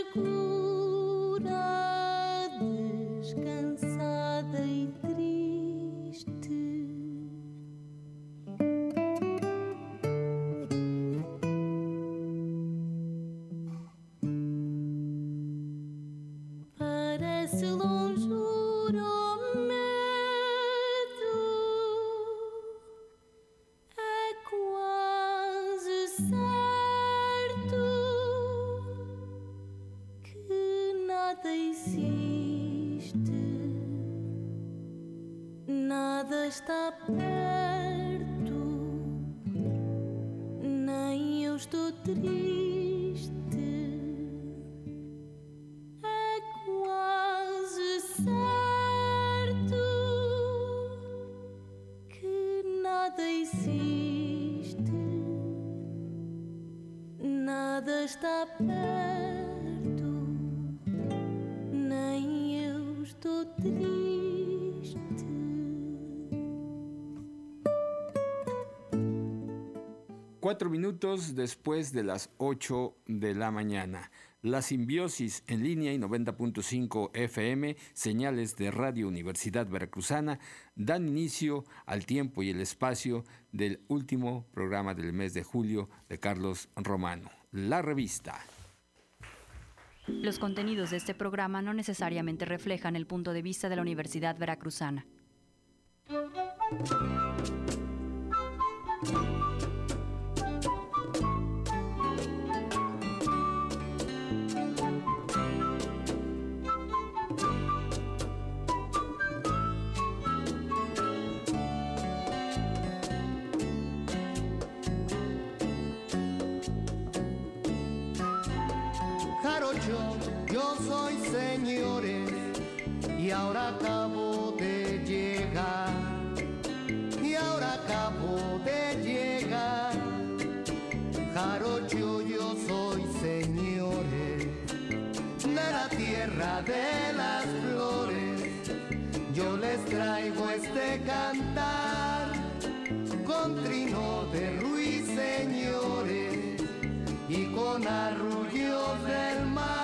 escura, descansada e triste. Parece lonjura o medo, é quase certo que nada existe, nada está perto, nem eu estou triste. É quase certo que nada existe, nada está perto, nem eu estou triste. 4 minutos después de las 8 de la mañana. La Simbiosis en línea y 90.5 FM, señales de Radio Universidad Veracruzana, dan inicio al tiempo y el espacio del último programa del mes de julio de Carlos Romano, La Revista. Los contenidos de este programa no necesariamente reflejan el punto de vista de la Universidad Veracruzana. Yo soy, señores, y ahora acabo de llegar, Jarocho, yo soy, señores, de la tierra de las flores. Yo les traigo este cantar con trino de ruiseñores y con arrullos del mar.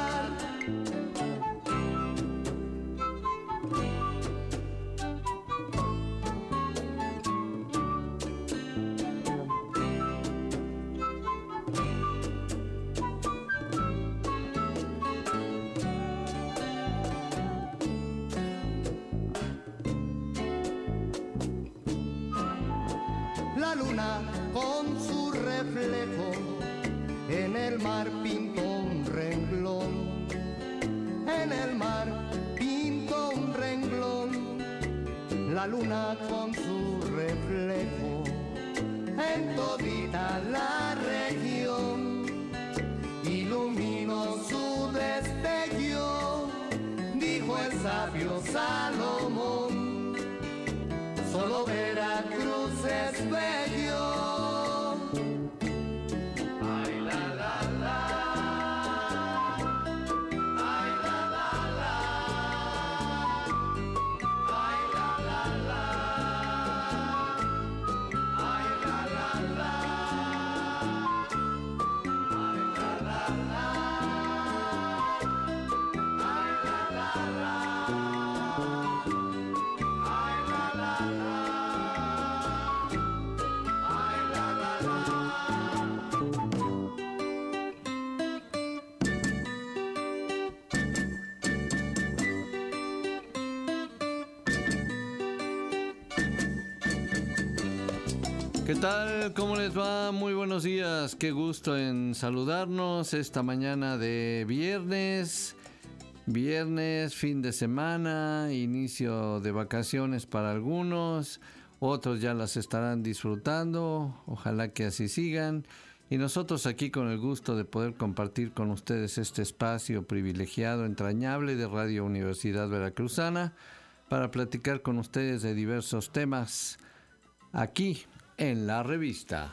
La luna con su reflejo en el mar pintó un renglón, en el mar pintó un renglón. La luna con su reflejo en todita la región iluminó su destello, dijo el sabio Salomón. Solo Veracruz es bello. Ay, la, la, la. Ay, la, la, la. Ay, la, la, la. Ay, la, la, la. Ay, la, la, la. Ay, la, la, la. Ay, la, la, la. ¿Qué tal? ¿Cómo les va? Muy buenos días. Qué gusto en saludarnos esta mañana de viernes. Viernes, fin de semana, inicio de vacaciones para algunos. Otros ya las estarán disfrutando. Ojalá que así sigan. Y nosotros aquí con el gusto de poder compartir con ustedes este espacio privilegiado, entrañable de Radio Universidad Veracruzana para platicar con ustedes de diversos temas aquí en la revista.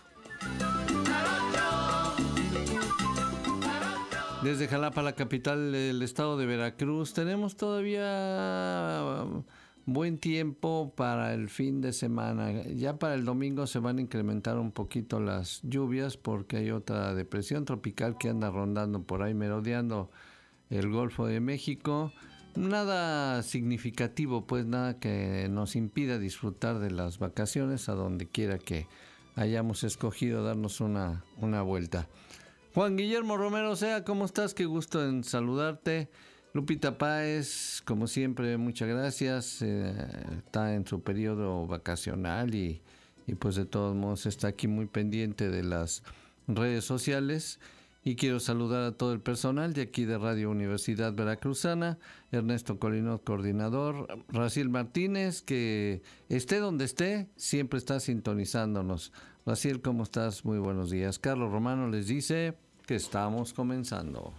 Desde Jalapa, la capital del estado de Veracruz, tenemos todavía buen tiempo para el fin de semana. Ya para el domingo se van a incrementar un poquito las lluvias porque hay otra depresión tropical que anda rondando por ahí, merodeando el Golfo de México. Nada significativo, pues nada que nos impida disfrutar de las vacaciones a donde quiera que hayamos escogido darnos una vuelta. Juan Guillermo Romero Sea, ¿cómo estás? Qué gusto en saludarte. Lupita Páez, como siempre, muchas gracias. Está en su periodo vacacional y pues de todos modos está aquí muy pendiente de las redes sociales. Y quiero saludar a todo el personal de aquí de Radio Universidad Veracruzana, Ernesto Colinot, coordinador, Raciel Martínez, que esté donde esté, siempre está sintonizándonos. Raciel, ¿cómo estás? Muy buenos días. Carlos Romano les dice que estamos comenzando.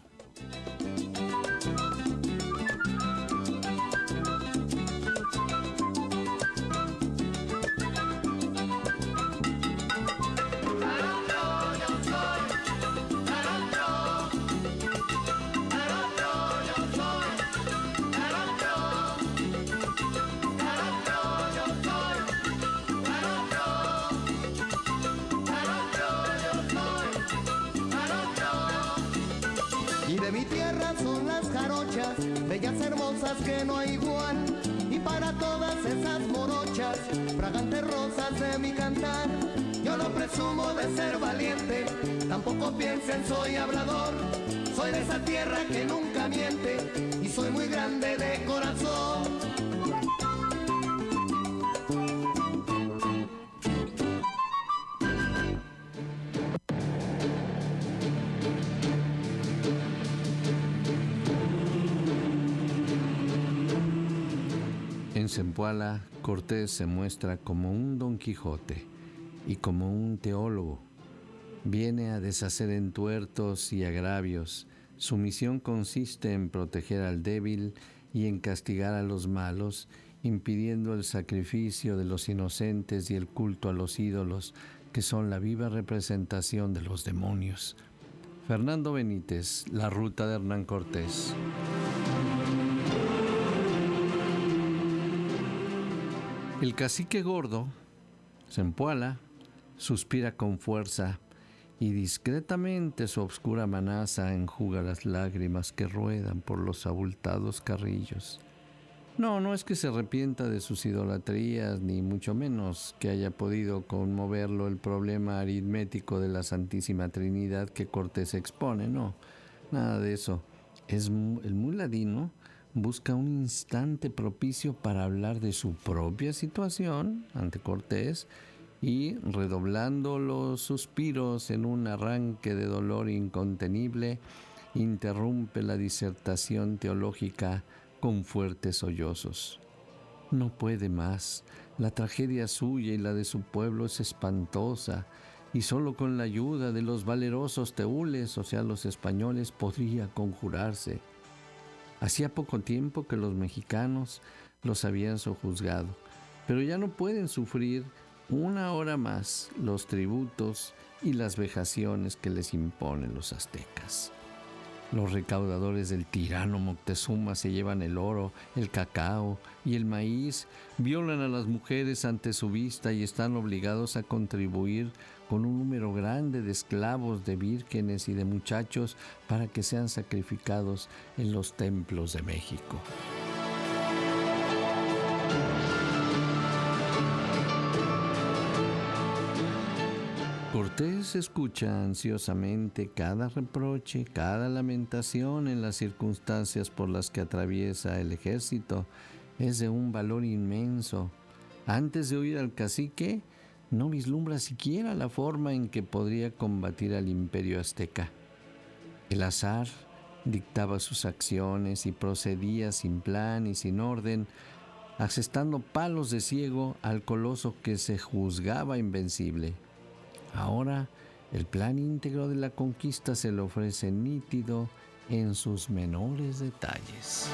Y de mi tierra son las jarochas, bellas hermosas que no hay igual. Y para todas esas morochas, fragantes rosas de mi cantar, yo no presumo de ser valiente, tampoco piensen soy hablador. Soy de esa tierra que nunca miente y soy muy grande de corazón. En Zempoala, Cortés se muestra como un Don Quijote y como un teólogo. Viene a deshacer entuertos y agravios. Su misión consiste en proteger al débil y en castigar a los malos, impidiendo el sacrificio de los inocentes y el culto a los ídolos, que son la viva representación de los demonios. Fernando Benítez, La ruta de Hernán Cortés. El cacique gordo, Zempoala, suspira con fuerza y discretamente su obscura manaza enjuga las lágrimas que ruedan por los abultados carrillos. No es que se arrepienta de sus idolatrías, ni mucho menos que haya podido conmoverlo el problema aritmético de la Santísima Trinidad que Cortés expone, no, nada de eso. El muy ladino busca un instante propicio para hablar de su propia situación ante Cortés y, redoblando los suspiros en un arranque de dolor incontenible, interrumpe la disertación teológica con fuertes sollozos. No puede más, la tragedia suya y la de su pueblo es espantosa, y solo con la ayuda de los valerosos teules, o sea, los españoles, podría conjurarse. Hacía poco tiempo que los mexicanos los habían sojuzgado, pero ya no pueden sufrir una hora más los tributos y las vejaciones que les imponen los aztecas. Los recaudadores del tirano Moctezuma se llevan el oro, el cacao y el maíz, violan a las mujeres ante su vista y están obligados a contribuir con un número grande de esclavos, de vírgenes y de muchachos para que sean sacrificados en los templos de México. Cortés escucha ansiosamente cada reproche, cada lamentación en las circunstancias por las que atraviesa el ejército. Es de un valor inmenso. Antes de oír al cacique, no vislumbra siquiera la forma en que podría combatir al imperio azteca. El azar dictaba sus acciones y procedía sin plan y sin orden, asestando palos de ciego al coloso que se juzgaba invencible. Ahora, el plan íntegro de la conquista se le ofrece nítido en sus menores detalles.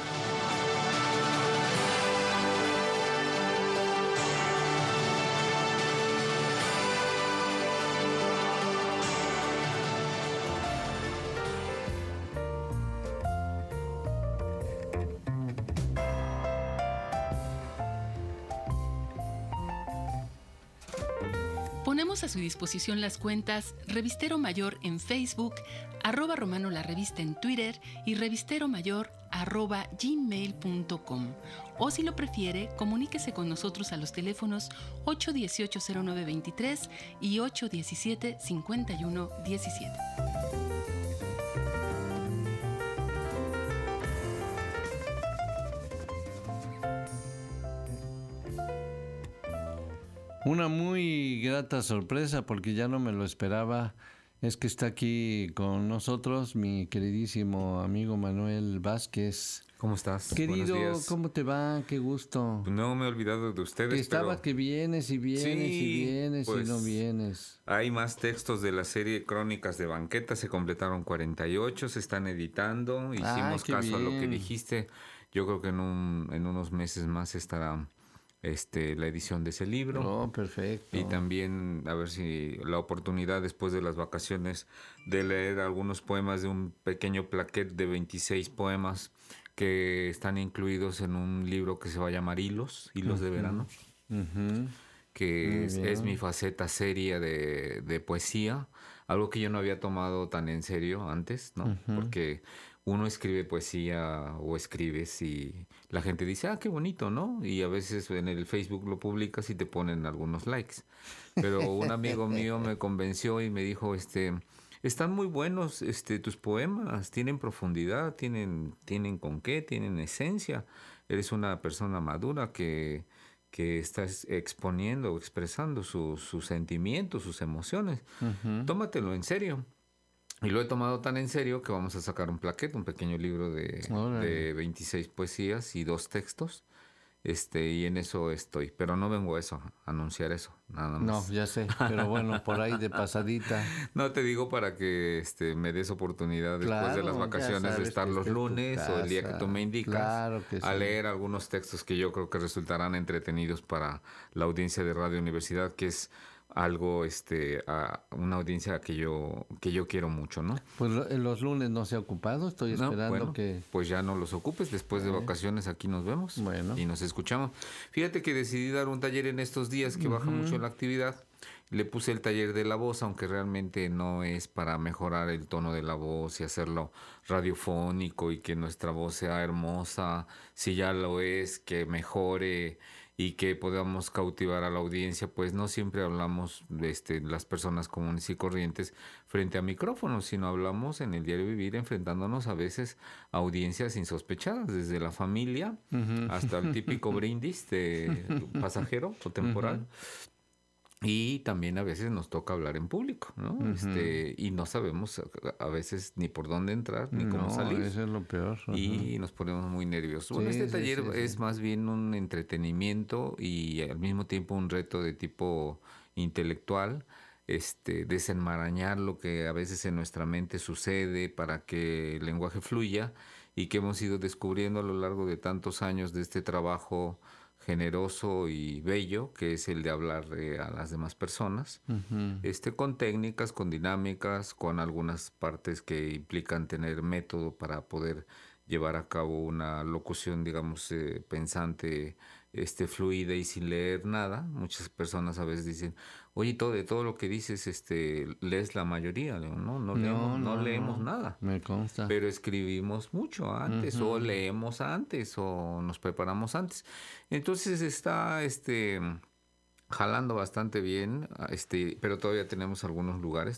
Ponemos a su disposición las cuentas Revistero Mayor en Facebook, @Romano la Revista en Twitter y revisteromayor@gmail.com. O si lo prefiere, comuníquese con nosotros a los teléfonos 818-0923 y 817-5117. Una muy grata sorpresa, porque ya no me lo esperaba, es que está aquí con nosotros mi queridísimo amigo Manuel Vázquez. ¿Cómo estás? Querido, Buenos días. ¿cómo te va? Qué gusto. No me he olvidado de ustedes, Estaba pero que vienes y vienes y vienes pues, y no vienes. hay más textos de la serie Crónicas de Banqueta. Se completaron 48, se están editando. Hicimos qué caso a lo que bien. dijiste. Yo creo que en unos meses más estará la edición de ese libro. Oh, perfecto. Y también a ver si la oportunidad después de las vacaciones de leer algunos poemas de un pequeño plaquet de 26 poemas que están incluidos en un libro que se va a llamar Hilos de Verano, Ujú. que Muy es bien. mi faceta seria de poesía, algo que yo no había tomado tan en serio antes, ¿no? Porque uno escribe poesía o escribes y la gente dice, qué bonito, ¿no? Y a veces en el Facebook lo publicas y te ponen algunos likes. Pero un amigo mío me convenció y me dijo, están muy buenos tus poemas, tienen profundidad, tienen con qué, tienen esencia. Eres una persona madura que estás exponiendo, expresando sus sentimientos, sus emociones. Tómatelo en serio. Y lo he tomado tan en serio que vamos a sacar un plaquete, un pequeño libro Órale. de 26 poesías y 2 textos. Y en eso estoy. Pero no vengo a eso, a anunciar eso, nada No, más. ya sé, pero bueno, por ahí de pasadita. No te digo para que me des oportunidad después de Claro, las ya vacaciones de sabes estar que los está en tu lunes o el día que tú me indicas Claro que a sí. leer algunos textos que yo creo que resultarán entretenidos para la audiencia de Radio Universidad, que es algo, una audiencia que yo quiero mucho, ¿no? Pues los lunes no se ha ocupado, estoy No, esperando bueno, que... pues ya no los ocupes, después de vacaciones aquí nos vemos Bueno. y nos escuchamos. Fíjate que decidí dar un taller en estos días que baja mucho la actividad. Le puse el taller de la voz, aunque realmente no es para mejorar el tono de la voz y hacerlo radiofónico y que nuestra voz sea hermosa. Si ya lo es, que mejore y que podamos cautivar a la audiencia, pues no siempre hablamos las personas comunes y corrientes frente a micrófonos, sino hablamos en el diario vivir enfrentándonos a veces a audiencias insospechadas, desde la familia hasta el típico brindis de pasajero o temporal. Y también a veces nos toca hablar en público, ¿no? Y no sabemos a veces ni por dónde entrar ni cómo salir. Eso es lo peor. Y nos ponemos muy nerviosos. Bueno, Sí, este sí, taller sí, es más bien un entretenimiento y al mismo tiempo un reto de tipo intelectual, desenmarañar lo que a veces en nuestra mente sucede para que el lenguaje fluya y que hemos ido descubriendo a lo largo de tantos años de este trabajo generoso y bello, que es el de hablar a las demás personas, con técnicas, con dinámicas, con algunas partes que implican tener método para poder llevar a cabo una locución, digamos, pensante, fluida y sin leer nada. Muchas personas a veces dicen, oye, de todo lo que dices, lees la mayoría. Le digo, no leemos nada. Me consta. Pero escribimos mucho antes, o leemos antes, o nos preparamos antes. Entonces está jalando bastante bien, pero todavía tenemos algunos lugares,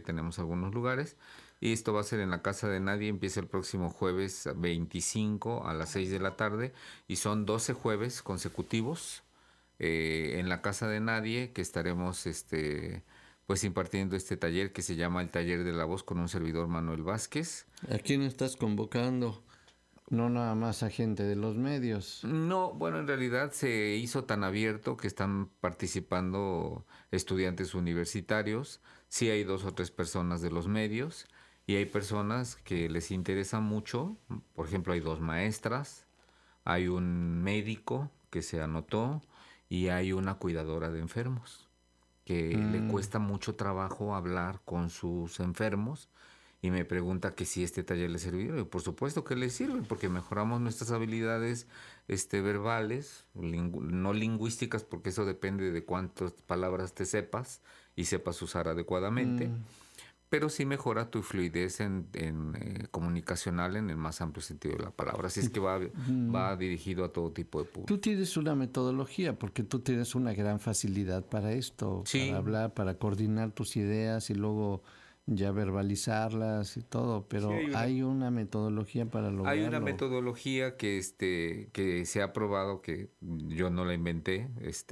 Y esto va a ser en la Casa de Nadie, empieza el próximo jueves 25 a las 6 de la tarde, y son 12 jueves consecutivos en la Casa de Nadie que estaremos pues impartiendo este taller que se llama el Taller de la Voz con un servidor, Manuel Vázquez. ¿A quién estás convocando? No nada más a gente de los medios. No, bueno, en realidad se hizo tan abierto que están participando estudiantes universitarios. Sí hay 2 o 3 personas de los medios y hay personas que les interesa mucho. Por ejemplo, hay 2 maestras, hay un médico que se anotó y hay una cuidadora de enfermos que le cuesta mucho trabajo hablar con sus enfermos y me pregunta que si este taller le sirve. Por supuesto que le sirve, porque mejoramos nuestras habilidades verbales, no lingüísticas, porque eso depende de cuántas palabras te sepas y sepas usar adecuadamente. Pero sí mejora tu fluidez en comunicacional en el más amplio sentido de la palabra. Así es que va dirigido a todo tipo de público. Tú tienes una metodología, porque tú tienes una gran facilidad para esto, Sí. para hablar, para coordinar tus ideas y luego ya verbalizarlas y todo, pero Sí, hay una metodología para lograrlo. Hay una metodología que se ha probado, que yo no la inventé.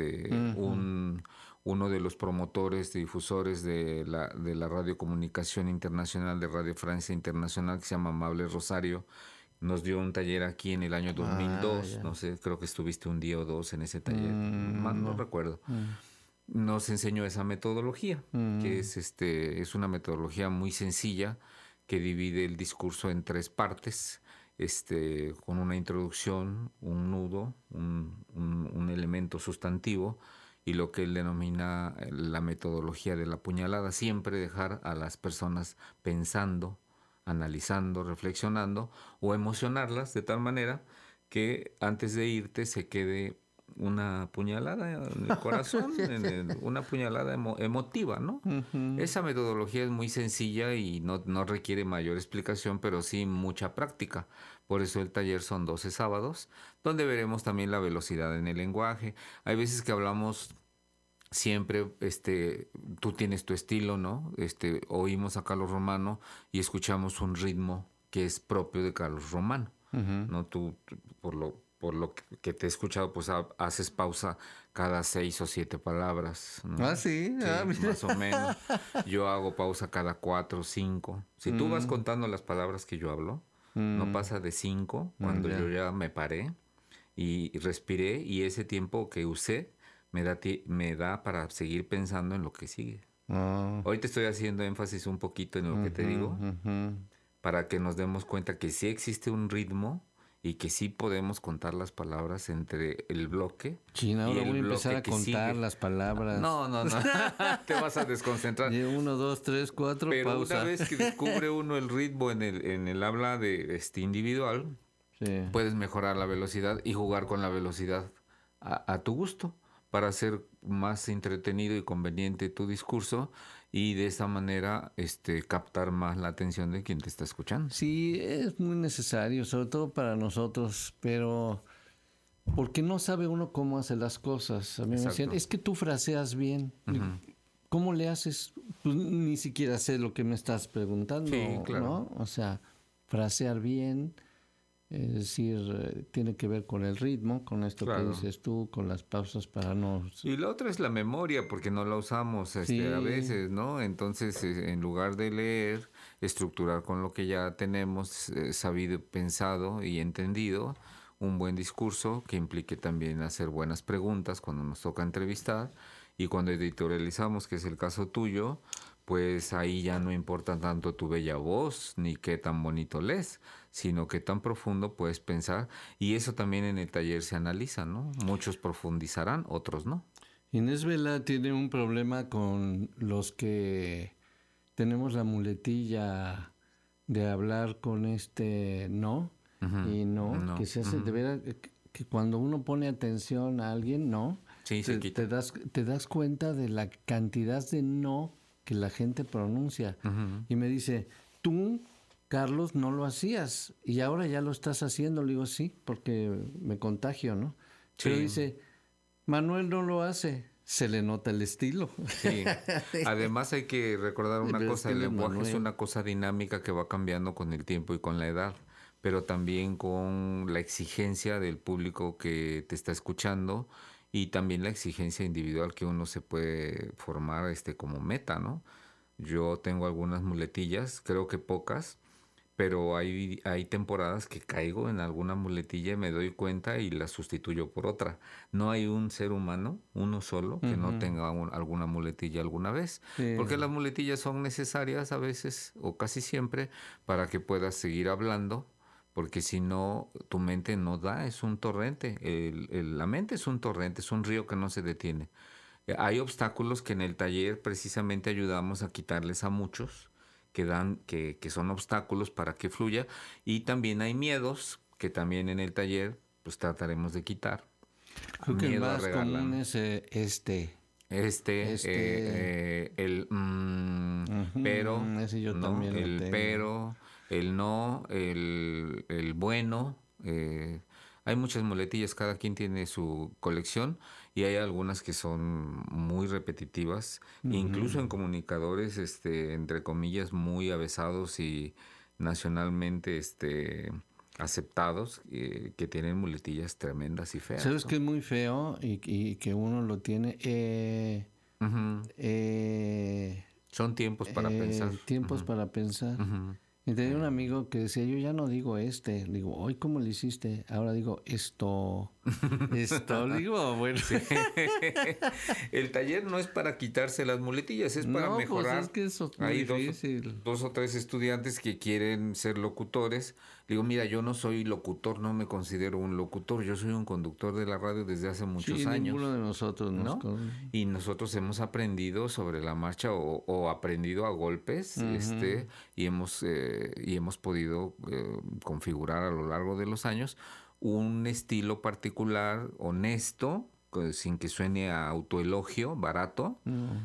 Uno de los promotores y difusores de la radiocomunicación internacional, de Radio Francia Internacional, que se llama Amable Rosario, nos dio un taller aquí en el año 2002. Ya. No sé, creo que estuviste un día o dos en ese taller. No recuerdo. Nos enseñó esa metodología, que es una metodología muy sencilla que divide el discurso en 3 partes, con una introducción, un nudo, un elemento sustantivo, y lo que él denomina la metodología de la puñalada. Siempre dejar a las personas pensando, analizando, reflexionando, o emocionarlas de tal manera que antes de irte se quede una puñalada en el corazón, una puñalada emotiva, ¿no? Esa metodología es muy sencilla y no requiere mayor explicación, pero sí mucha práctica. Por eso el taller son 12 sábados, donde veremos también la velocidad en el lenguaje. Hay veces que hablamos siempre, tú tienes tu estilo, ¿no? Oímos a Carlos Romano y escuchamos un ritmo que es propio de Carlos Romano, ¿no? Tú, por lo que te he escuchado, pues haces pausa cada 6 o 7 palabras, ¿no? Ah, sí, Sí, más o menos. Yo hago pausa cada 4 o 5. Si tú vas contando las palabras que yo hablo, no pasa de 5 cuando yo ya me paré y respiré, y ese tiempo que usé me da para seguir pensando en lo que sigue. Hoy te estoy haciendo énfasis un poquito en lo que te digo, para que nos demos cuenta que sí existe un ritmo y que sí podemos contar las palabras entre el bloque China, ahora y el voy a empezar bloque a que contar sigue. las palabras. No. Te vas a desconcentrar. 1, 2, 3, 4, Pero pausa. una vez que descubre uno el ritmo en el habla de individual, Sí. puedes mejorar la velocidad y jugar con la velocidad a tu gusto, para hacer más entretenido y conveniente tu discurso, y de esa manera captar más la atención de quien te está escuchando. Sí, es muy necesario, sobre todo para nosotros, pero porque no sabe uno cómo hacer las cosas. A mí me Exacto. decían, es que tú fraseas bien. Digo, ¿cómo le haces? Pues ni siquiera sé lo que me estás preguntando, Sí, claro. ¿no? O sea, frasear bien, es decir, tiene que ver con el ritmo, con esto que Claro. dices tú, con las pausas para no... Y la otra es la memoria, porque no la usamos Sí. a veces, ¿no? Entonces, en lugar de leer, estructurar con lo que ya tenemos sabido, pensado y entendido, un buen discurso que implique también hacer buenas preguntas cuando nos toca entrevistar, y cuando editorializamos, que es el caso tuyo, pues ahí ya no importa tanto tu bella voz ni qué tan bonito lees, sino qué tan profundo puedes pensar, y eso también en el taller se analiza, ¿no? Muchos profundizarán, otros no. Inés Vela tiene un problema con los que tenemos la muletilla de hablar con no y no, que se hace de veras que cuando uno pone atención a alguien, Sí, se quita. te das cuenta de la cantidad de no que la gente pronuncia. Y me dice, tú, Carlos, no lo hacías y ahora ya lo estás haciendo. Le digo, sí, porque me contagio, ¿no? Pero Sí. dice, Manuel no lo hace. Se le nota el estilo. Sí. Además hay que recordar una Pero cosa, es el que el lenguaje es Manuel. una cosa dinámica que va cambiando con el tiempo y con la edad, pero también con la exigencia del público que te está escuchando, y también la exigencia individual que uno se puede formar como meta, ¿no? Yo tengo algunas muletillas, creo que pocas, pero hay temporadas que caigo en alguna muletilla y me doy cuenta y la sustituyo por otra. No hay un ser humano, uno solo, que no tenga alguna muletilla alguna vez, Sí. porque las muletillas son necesarias a veces o casi siempre para que puedas seguir hablando, porque si no, tu mente no da, es un torrente. La mente es un torrente, es un río que no se detiene. Hay obstáculos que en el taller precisamente ayudamos a quitarles a muchos, que son obstáculos para que fluya, y también hay miedos que también en el taller pues trataremos de quitar. Creo que el Miedo a más regar común lana. es Pero, ese yo ¿no? también lo El tengo. pero, el no, el bueno. Hay muchas muletillas, cada quien tiene su colección y hay algunas que son muy repetitivas, incluso en comunicadores, entre comillas, muy avesados y nacionalmente, aceptados, que tienen muletillas tremendas y feas. ¿Sabes ¿no? qué es muy feo y que uno lo tiene? Ujú. Son tiempos para pensar. Tiempos para pensar. Ujú. Y tenía un amigo que decía, yo ya no digo Le digo, hoy ¿cómo le hiciste? Ahora digo, esto. Le digo, bueno. El taller no es para quitarse las muletillas, es para No, mejorar. pues es que eso es muy Hay difícil. dos o tres estudiantes que quieren ser locutores. Le digo, mira, yo no soy locutor, no me considero un locutor, yo soy un conductor de la radio desde hace muchos Sí, años. ninguno de nosotros ¿no? Y nosotros hemos aprendido sobre la marcha o aprendido a golpes, y hemos podido configurar a lo largo de los años un estilo particular, honesto, sin que suene a autoelogio barato,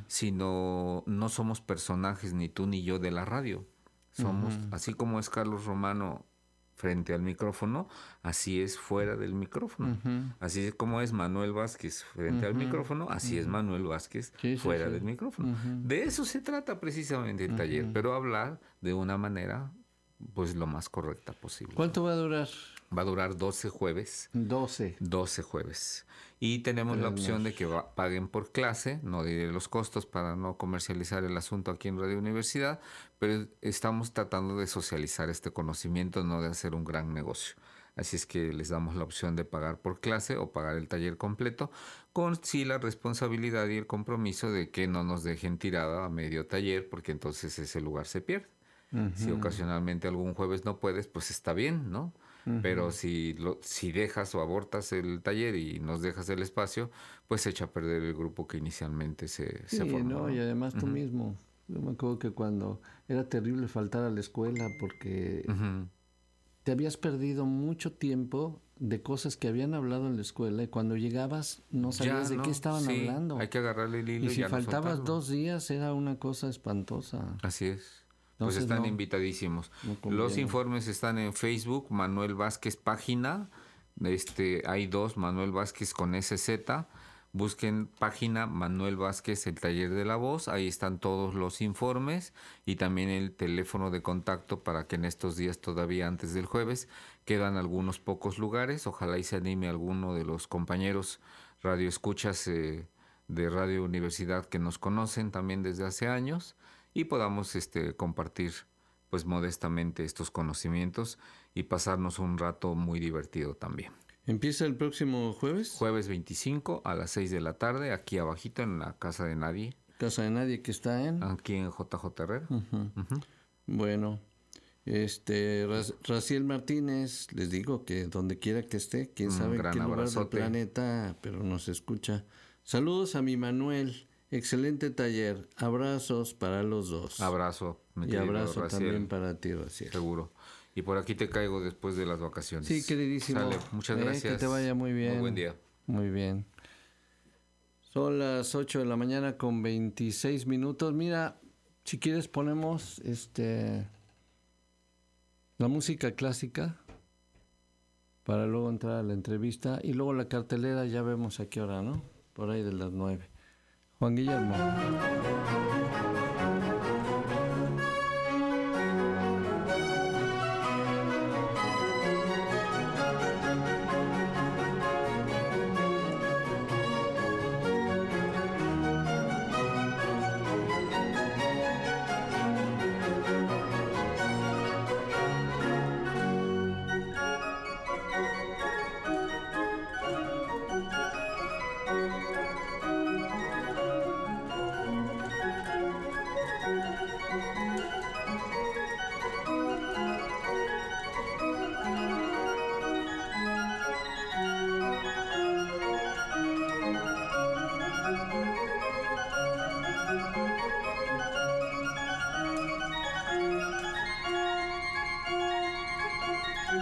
sino no somos personajes ni tú ni yo de la radio. Somos, así como es Carlos Romano frente al micrófono, así es fuera del micrófono. Así es como es Manuel Vázquez frente al micrófono, así es Manuel Vázquez fuera del micrófono. De eso se trata precisamente el taller, pero hablar de una manera pues lo más correcta posible. ¿Cuánto va a durar? Va a durar 12 jueves. 12 jueves. Y tenemos la opción de que paguen por clase, no diré los costos para no comercializar el asunto aquí en Radio Universidad, pero estamos tratando de socializar este conocimiento, no de hacer un gran negocio. Así es que les damos la opción de pagar por clase o pagar el taller completo, con sí la responsabilidad y el compromiso de que no nos dejen tirada a medio taller, porque entonces ese lugar se pierde. Si ocasionalmente algún jueves no puedes, pues está bien, ¿no? Pero si dejas o abortas el taller y nos dejas el espacio, pues se echa a perder el grupo que inicialmente se formó. No, y además tú mismo. Yo me acuerdo que cuando era terrible faltar a la escuela porque te habías perdido mucho tiempo de cosas que habían hablado en la escuela y cuando llegabas no sabías de qué estaban hablando. Hay que agarrarle el hilo y si ya no faltabas soltarlo. 2 días era una cosa espantosa. Así es. Entonces, pues están no, invitadísimos. no conviene. Los informes están en Facebook, Manuel Vázquez página. Hay 2, Manuel Vázquez con SZ. Busquen página Manuel Vázquez, el taller de la voz. Ahí están todos los informes y también el teléfono de contacto para que en estos días, todavía antes del jueves, quedan algunos pocos lugares. Ojalá y se anime alguno de los compañeros radioescuchas de Radio Universidad que nos conocen también desde hace años y podamos compartir pues modestamente estos conocimientos y pasarnos un rato muy divertido también. ¿Empieza el próximo jueves? Jueves 25 a las 6 de la tarde, aquí abajito en la Casa de Nadie. Casa de Nadie, que está en... Aquí en JJ Herrera. Bueno, Raciel Martínez, les digo que donde quiera que esté, quién sabe en qué lugar del abrazote. planeta, pero nos escucha. Saludos a mi Manuel, excelente taller, abrazos para los dos. Abrazo, mi Y querido abrazo Raciel. también para ti, Raciel. Seguro. Y por aquí te caigo después de las vacaciones. Sí, queridísimo. Sale, muchas gracias. Que te vaya muy bien. Muy buen día. Muy bien. Son las 8 de la mañana con 26 minutos. Mira, si quieres ponemos la música clásica para luego entrar a la entrevista y luego la cartelera ya vemos a qué hora, ¿no? Por ahí de las 9. Juan Guillermo.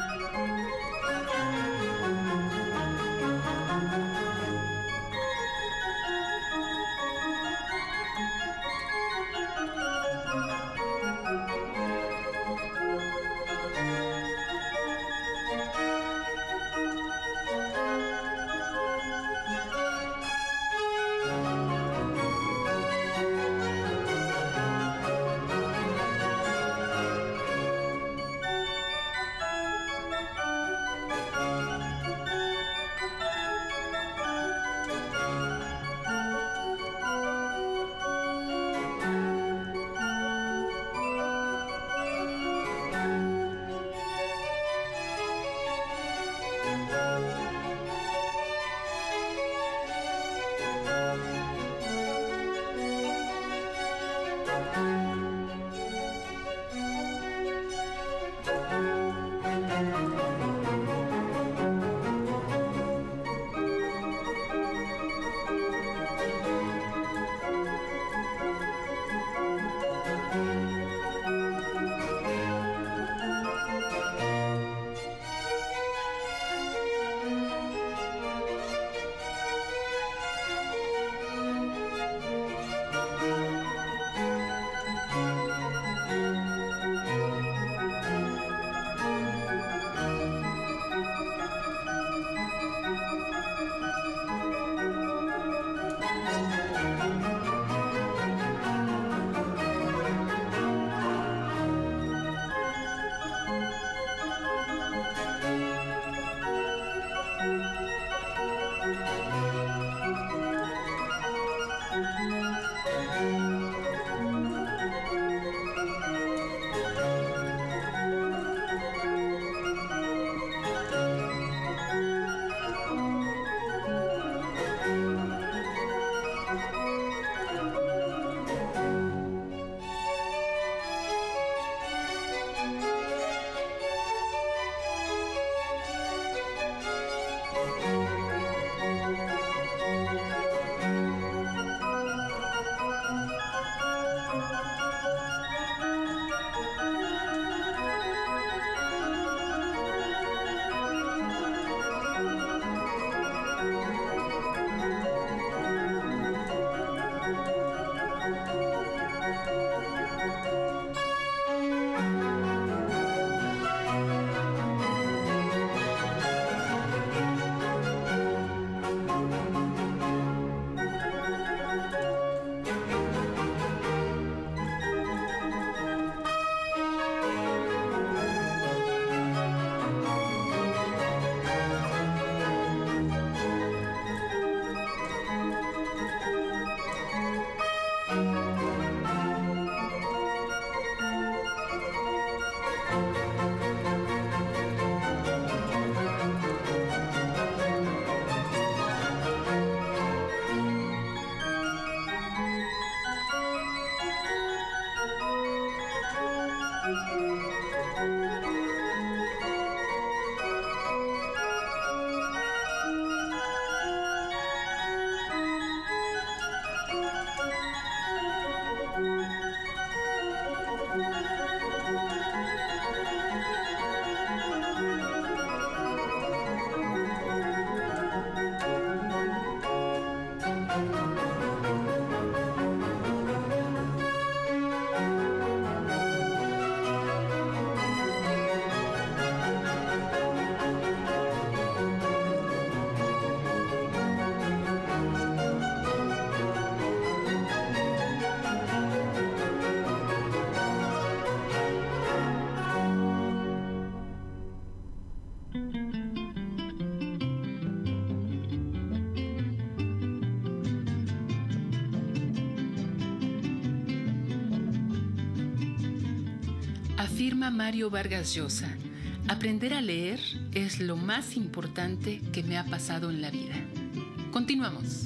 Afirma Mario Vargas Llosa, aprender a leer es lo más importante que me ha pasado en la vida. Continuamos.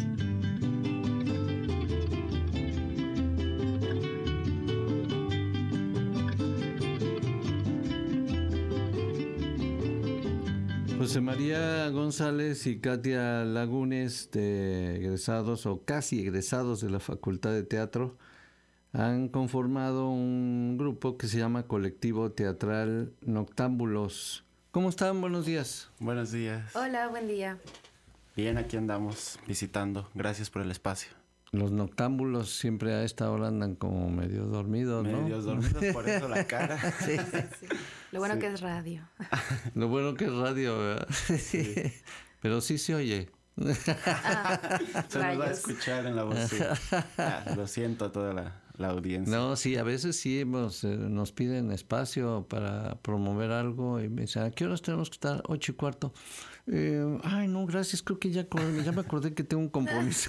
José María González y Katia Lagunes, de egresados o casi egresados de la Facultad de Teatro, han conformado un grupo que se llama Colectivo Teatral Noctámbulos, ¿Cómo están? Buenos días. Buenos días. Hola, buen día. Bien, aquí andamos visitando. Gracias por el espacio. Los noctámbulos siempre a esta hora andan como medio dormidos, ¿no? Medios dormidos, por eso la cara. Sí. Lo bueno que es radio. Lo bueno que es radio, ¿verdad? Sí. Pero sí se oye. Se nos va a Rayos. escuchar en la voz. Sí. Lo siento a toda la audiencia. No, sí, a veces sí nos piden espacio para promover algo y me dicen, ¿a qué horas tenemos que estar? 8:15. Ay, no, gracias, creo que ya me acordé que tengo un compromiso.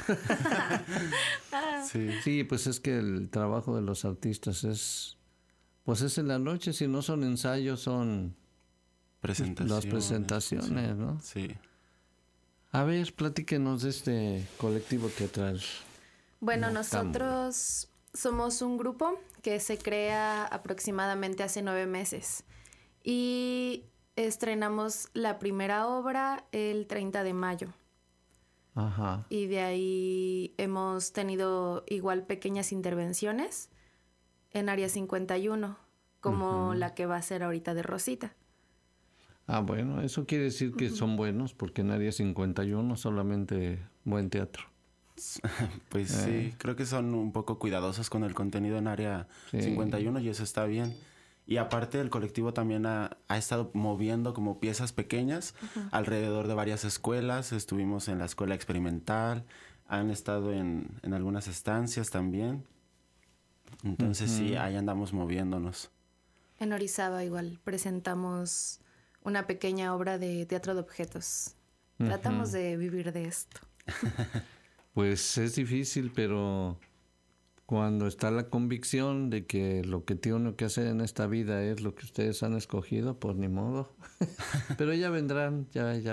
Sí. Sí, pues es que el trabajo de los artistas es en la noche, si no son ensayos, son las presentaciones, ¿no? Sí. A ver, platíquenos de este colectivo teatral. Bueno, Noctámbulo. nosotros somos un grupo que se crea aproximadamente hace 9 meses. Y estrenamos la primera obra el 30 de mayo. Ajá. Y de ahí hemos tenido igual pequeñas intervenciones en Área 51, como la que va a ser ahorita de Rosita. Ah, bueno, eso quiere decir que son buenos, porque en Área 51 solamente buen teatro. Pues sí, creo que son un poco cuidadosos con el contenido en Área 51 y eso está bien. Y aparte el colectivo también ha estado moviendo como piezas pequeñas alrededor de varias escuelas. Estuvimos en la escuela experimental, han estado en algunas estancias también. Entonces sí, ahí andamos moviéndonos. En Orizaba igual presentamos una pequeña obra de teatro de objetos. Tratamos de vivir de esto. Pues es difícil, pero cuando está la convicción de que lo que tiene uno que hacer en esta vida es lo que ustedes han escogido, pues ni modo. Pero ya vendrán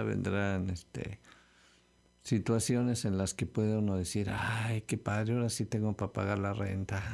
situaciones en las que puede uno decir, ay, qué padre, ahora sí tengo para pagar la renta.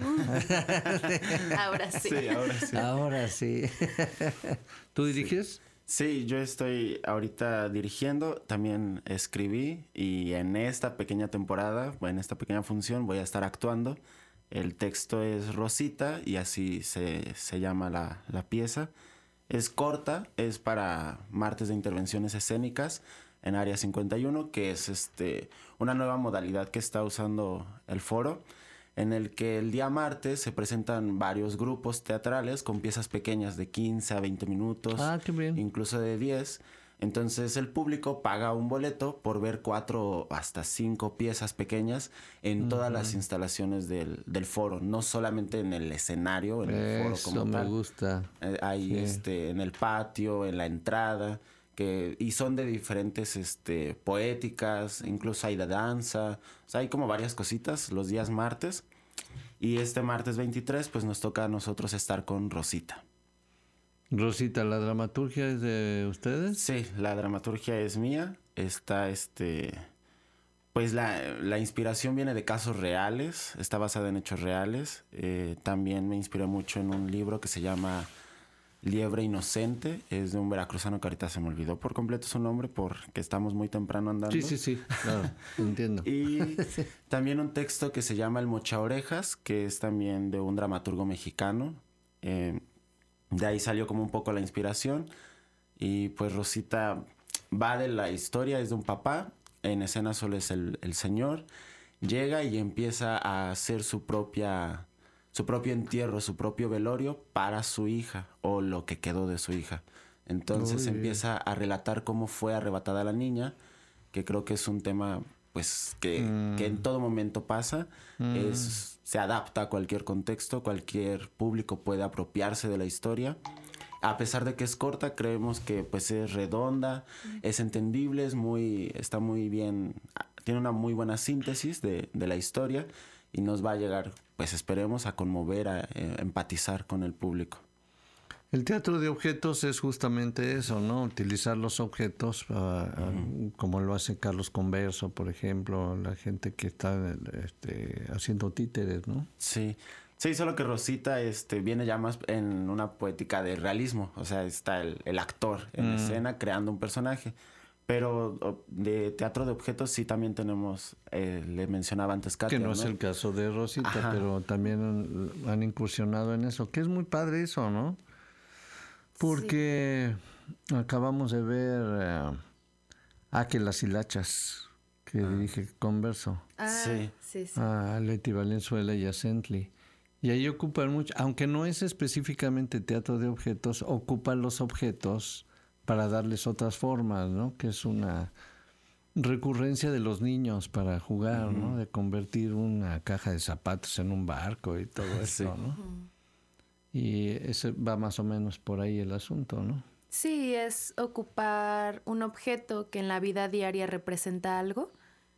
Ahora sí. Sí, ahora sí. Ahora sí. ¿Tú diriges? Sí, yo estoy ahorita dirigiendo, también escribí y en esta pequeña temporada, en esta pequeña función voy a estar actuando. El texto es Rosita y así se llama la pieza. Es corta, es para martes de intervenciones escénicas en Área 51, que es una nueva modalidad que está usando el foro, en el que el día martes se presentan varios grupos teatrales con piezas pequeñas de 15 a 20 minutos, qué bien. incluso de 10. Entonces el público paga un boleto por ver 4 hasta 5 piezas pequeñas en todas las instalaciones del foro, no solamente en el escenario, en el foro como Eso tal. me gusta. Hay en el patio, en la entrada, y son de diferentes poéticas, incluso hay de danza, o sea, hay como varias cositas los días martes. Y este martes 23 pues nos toca a nosotros estar con Rosita. Rosita, ¿la dramaturgia es de ustedes? Sí, la dramaturgia es mía. Está pues la inspiración viene de casos reales, está basada en hechos reales. También me inspiré mucho en un libro que se llama Liebre Inocente, es de un veracruzano que ahorita se me olvidó por completo su nombre porque estamos muy temprano andando. Sí, claro, entiendo. Y también un texto que se llama El Mochaorejas, que es también de un dramaturgo mexicano. De ahí salió como un poco la inspiración. Y pues Rosita va de la historia, es de un papá, en escena solo es el señor. Llega y empieza a hacer su propio entierro, su propio velorio para su hija o lo que quedó de su hija. Entonces empieza a relatar cómo fue arrebatada la niña, que creo que es un tema pues que en todo momento pasa. Se adapta a cualquier contexto, cualquier público puede apropiarse de la historia. A pesar de que es corta, creemos que pues es redonda, es entendible, está muy bien, tiene una muy buena síntesis de la historia y nos va a llegar, pues esperemos, a conmover, a empatizar con el público. El teatro de objetos es justamente eso, ¿no? Utilizar los objetos como lo hace Carlos Converso, por ejemplo, la gente que está haciendo títeres, ¿no? Sí, solo que Rosita viene ya más en una poética de realismo, o sea, está el actor en escena creando un personaje. Pero de teatro de objetos sí también tenemos, le mencionaba antes Katia, que no es el caso de Rosita, Ajá. pero también han incursionado en eso, que es muy padre eso, ¿no? Porque Acabamos de ver que las hilachas, que dirige Converso. Sí. A Leti Valenzuela y a Cently. Y ahí ocupan mucho, aunque no es específicamente teatro de objetos, ocupan los objetos para darles otras formas, ¿no? Que es una recurrencia de los niños para jugar, ¿no? De convertir una caja de zapatos en un barco y todo eso, ¿no? Y ese va más o menos por ahí el asunto, ¿no? Sí, es ocupar un objeto que en la vida diaria representa algo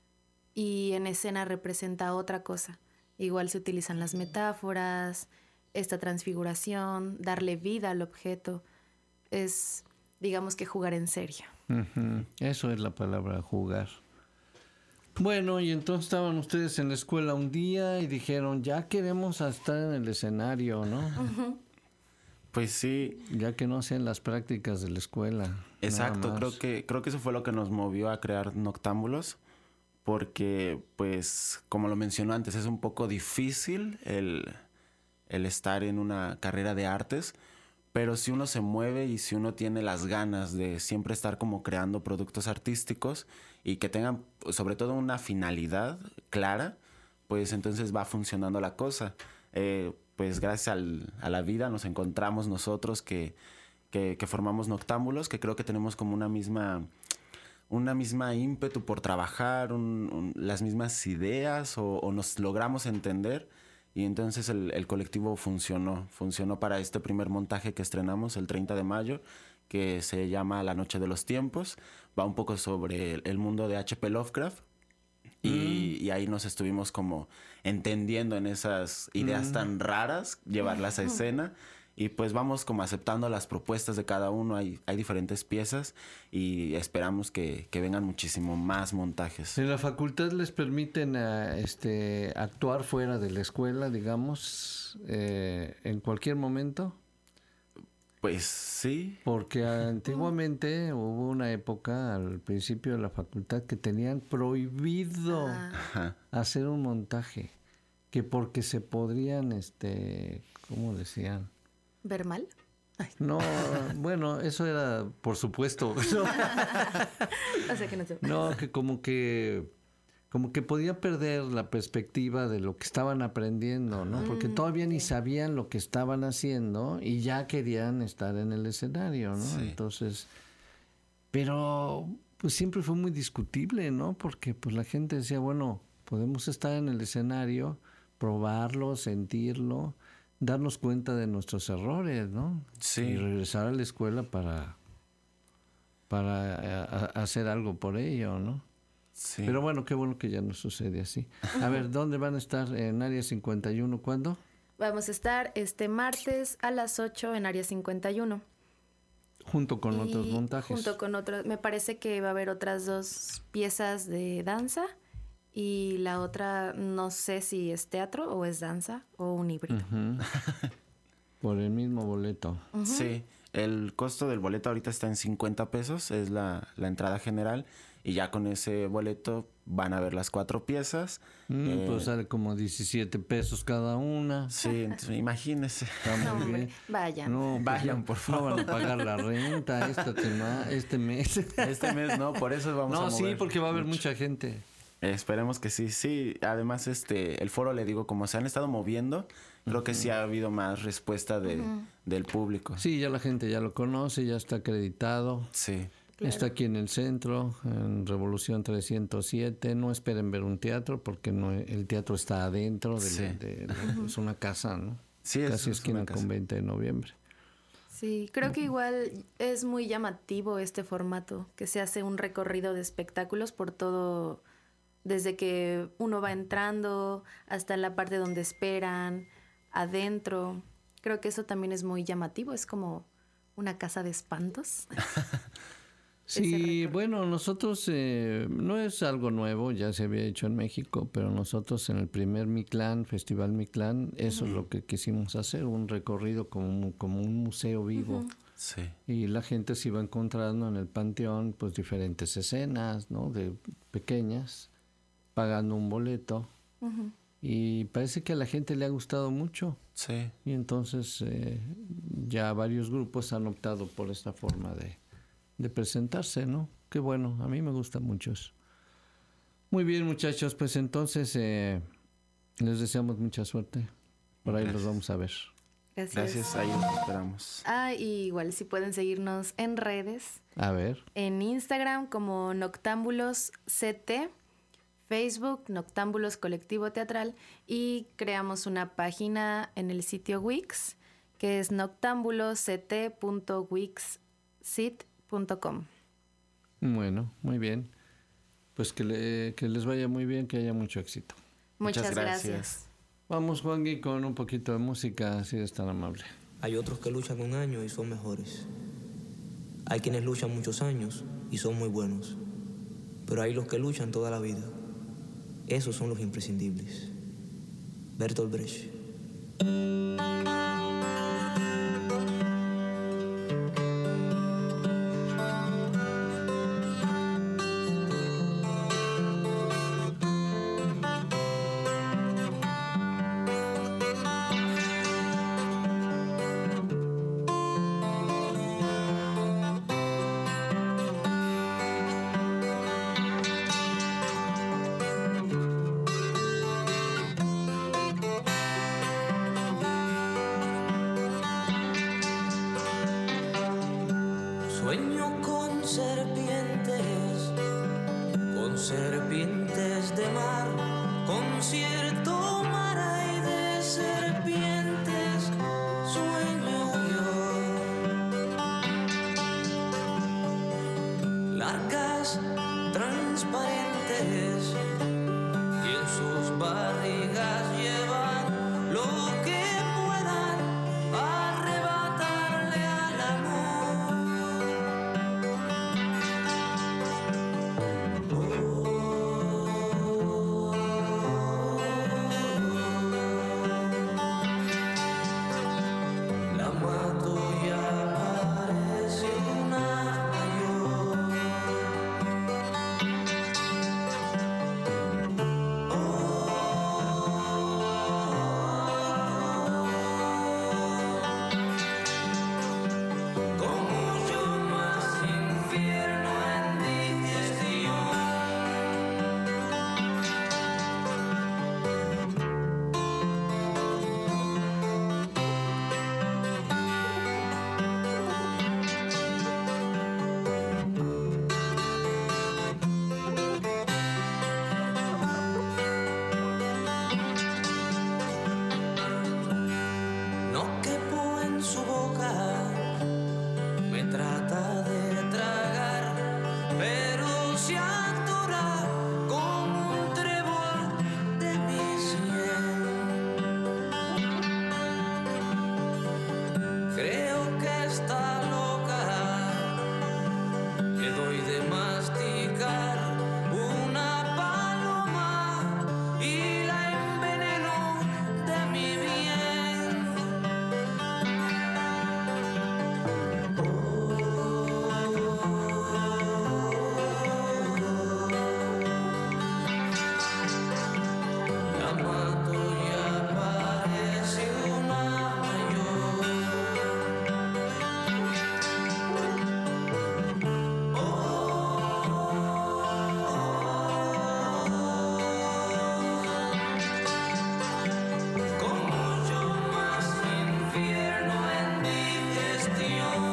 y en escena representa otra cosa. Igual se utilizan las metáforas, esta transfiguración, darle vida al objeto. Es, digamos que jugar en serio. Eso es la palabra, jugar. Bueno, y entonces estaban ustedes en la escuela un día y dijeron, ya queremos estar en el escenario, ¿no? Pues sí. Ya que no hacen las prácticas de la escuela. Exacto, creo que eso fue lo que nos movió a crear Noctámbulos, porque, pues, como lo mencionó antes, es un poco difícil el estar en una carrera de artes, pero si uno se mueve y si uno tiene las ganas de siempre estar como creando productos artísticos y que tengan sobre todo una finalidad clara, pues entonces va funcionando la cosa. Pues gracias a la vida nos encontramos nosotros que formamos Noctámbulos, que creo que tenemos como una misma ímpetu por trabajar, las mismas ideas o nos logramos entender. Y entonces el colectivo funcionó para este primer montaje que estrenamos el 30 de mayo, que se llama La Noche de los Tiempos. Va un poco sobre el mundo de H.P. Lovecraft. Y ahí nos estuvimos como entendiendo en esas ideas tan raras, llevarlas a escena. Y pues vamos como aceptando las propuestas de cada uno. Hay diferentes piezas y esperamos que vengan muchísimo más montajes. ¿En la facultad les permiten actuar fuera de la escuela, digamos, en cualquier momento? Pues sí. Porque antiguamente hubo una época al principio de la facultad que tenían prohibido hacer un montaje. Que porque se podrían, ¿cómo decían? ¿Ver mal? Ay. No, bueno, eso era por supuesto. O sea que no sé. No, que como que podía perder la perspectiva de lo que estaban aprendiendo, ¿no? Porque todavía ni sabían lo que estaban haciendo y ya querían estar en el escenario, ¿no? Sí. Entonces, pero pues siempre fue muy discutible, ¿no? Porque pues la gente decía, bueno, podemos estar en el escenario, probarlo, sentirlo, darnos cuenta de nuestros errores, ¿no? Sí. Y regresar a la escuela para hacer algo por ello, ¿no? Sí. Pero bueno, qué bueno que ya no sucede así. A ver, ¿dónde van a estar en Área 51? ¿Cuándo? Vamos a estar este martes a las 8 en Área 51. Junto con otros montajes. Junto con otros. Me parece que va a haber otras 2 piezas de danza. Y la otra, no sé si es teatro o es danza o un híbrido. Por el mismo boleto. Sí, el costo del boleto ahorita está en 50 pesos, es la entrada general. Y ya con ese boleto van a ver las 4 piezas. Pues sale como 17 pesos cada una. Sí, entonces, imagínense. Está muy bien. Vayan. No, Vayan, por favor. No van a pagar la renta este mes. Este mes no, por eso vamos a mover. No, sí, porque va a haber mucha gente. Esperemos que sí, sí. Además, el foro, le digo, como se han estado moviendo, creo que sí ha habido más respuesta del público. Sí, ya la gente ya lo conoce, ya está acreditado. Sí. Claro. Está aquí en el centro, en Revolución 307. No esperen ver un teatro, porque no, el teatro está adentro. Es una casa, ¿no? Sí, casi esquina con 20 de noviembre. Sí, creo que igual es muy llamativo este formato, que se hace un recorrido de espectáculos por todo, desde que uno va entrando hasta la parte donde esperan, adentro. Creo que eso también es muy llamativo, es como una casa de espantos. Sí, bueno, nosotros, no es algo nuevo, ya se había hecho en México, pero nosotros en el primer Mictlán, Festival Mictlán, eso es lo que quisimos hacer, un recorrido como un museo vivo. Sí. Y la gente se iba encontrando en el panteón, pues diferentes escenas, ¿no? De pequeñas, pagando un boleto. Y parece que a la gente le ha gustado mucho. Sí. Y entonces ya varios grupos han optado por esta forma presentarse, ¿no? Qué bueno, a mí me gusta mucho eso. Muy bien, muchachos, pues entonces les deseamos mucha suerte. Por ahí los vamos a ver. Gracias, ahí los esperamos. Y igual si pueden seguirnos en redes. A ver. En Instagram como Noctámbulos CT, Facebook Noctámbulos Colectivo Teatral, y creamos una página en el sitio Wix que es noctambulost.wixsit.com. Bueno, muy bien. Pues que les vaya muy bien, que haya mucho éxito. Muchas gracias. Vamos, Juangui, con un poquito de música, si es tan amable. Hay otros que luchan un año y son mejores. Hay quienes luchan muchos años y son muy buenos. Pero hay los que luchan toda la vida. Esos son los imprescindibles. Bertolt Brecht. Sueño con serpientes de mar, concierto mar hay de serpientes, sueño yo. Largas, transparentes, y en sus barrigas llevan lo que puedan arrebatarle al amor. La mato y aparece una mayor. Con mucho más infierno en digestión. No quepo en su boca, me trata de tragar, pero se atora con un trébol de mi sien. Creo que está loca, le doy de masticar una paloma y la enveneno de mi bien. La mato y aparece una mayor. Con mucho más infierno en digestión.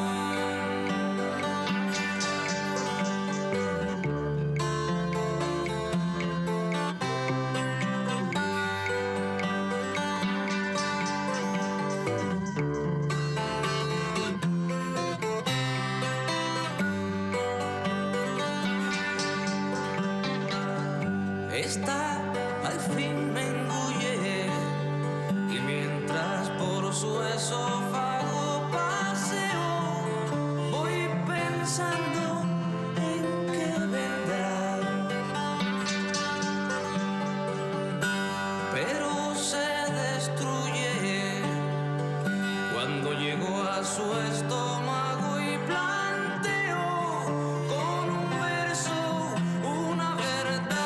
Esta al fin me engulle y mientras por su esófago paseo voy pensando en qué vendrá, pero se destruye cuando llego a su estómago y planteo con un verso una verdad.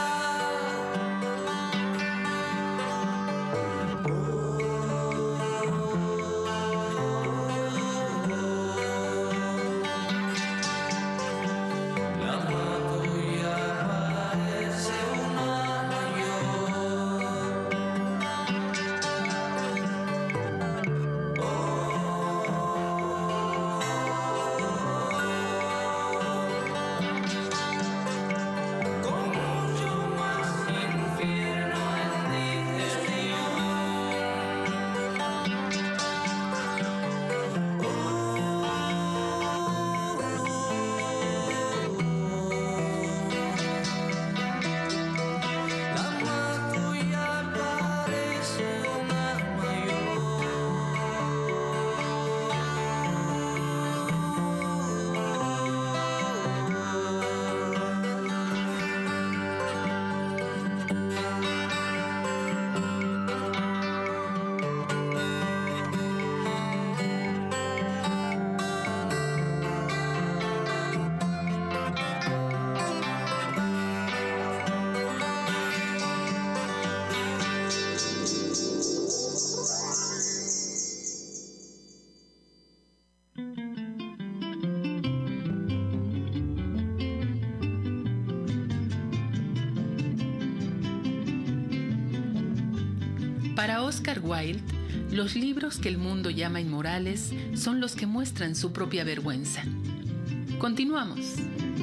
Para Oscar Wilde, los libros que el mundo llama inmorales son los que muestran su propia vergüenza. Continuamos.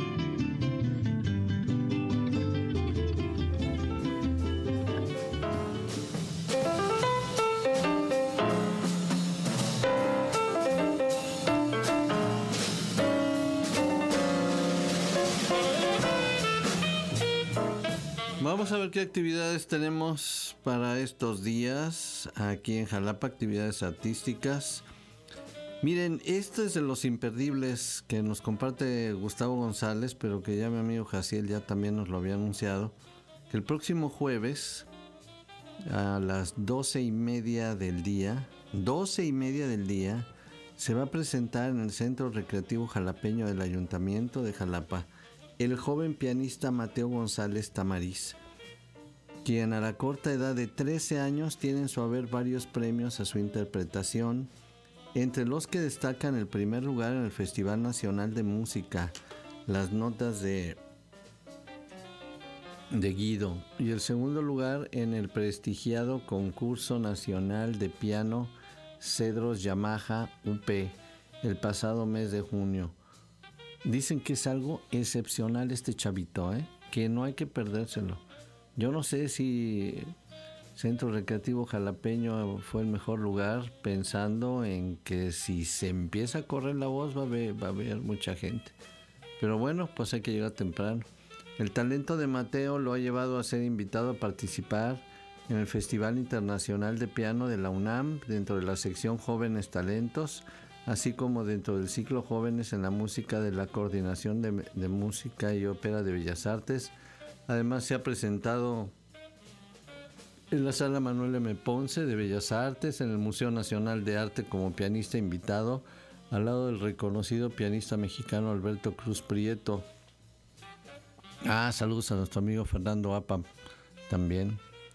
Vamos a ver qué actividades tenemos para estos días aquí en Jalapa, actividades artísticas. Miren, esto es de los imperdibles que nos comparte Gustavo González, pero que ya mi amigo Jaciel ya también nos lo había anunciado, que el próximo jueves a las 12:30 del día, se va a presentar en el Centro Recreativo Jalapeño del Ayuntamiento de Jalapa el joven pianista Mateo González Tamariz, quien a la corta edad de 13 años tiene en su haber varios premios a su interpretación, entre los que destacan el primer lugar en el Festival Nacional de Música, Las Notas de Guido, y el segundo lugar en el prestigiado Concurso Nacional de Piano Cedros Yamaha UP el pasado mes de junio. Dicen que es algo excepcional este chavito, que no hay que perdérselo. Yo no sé si Centro Recreativo Jalapeño fue el mejor lugar, pensando en que si se empieza a correr la voz va a haber mucha gente. Pero bueno, pues hay que llegar temprano. El talento de Mateo lo ha llevado a ser invitado a participar en el Festival Internacional de Piano de la UNAM dentro de la sección Jóvenes Talentos, así como dentro del ciclo Jóvenes en la Música de la Coordinación de Música y Ópera de Bellas Artes. Además se ha presentado en la Sala Manuel M. Ponce de Bellas Artes, en el Museo Nacional de Arte como pianista invitado, al lado del reconocido pianista mexicano Alberto Cruz Prieto. Saludos a nuestro amigo Fernando Apa también,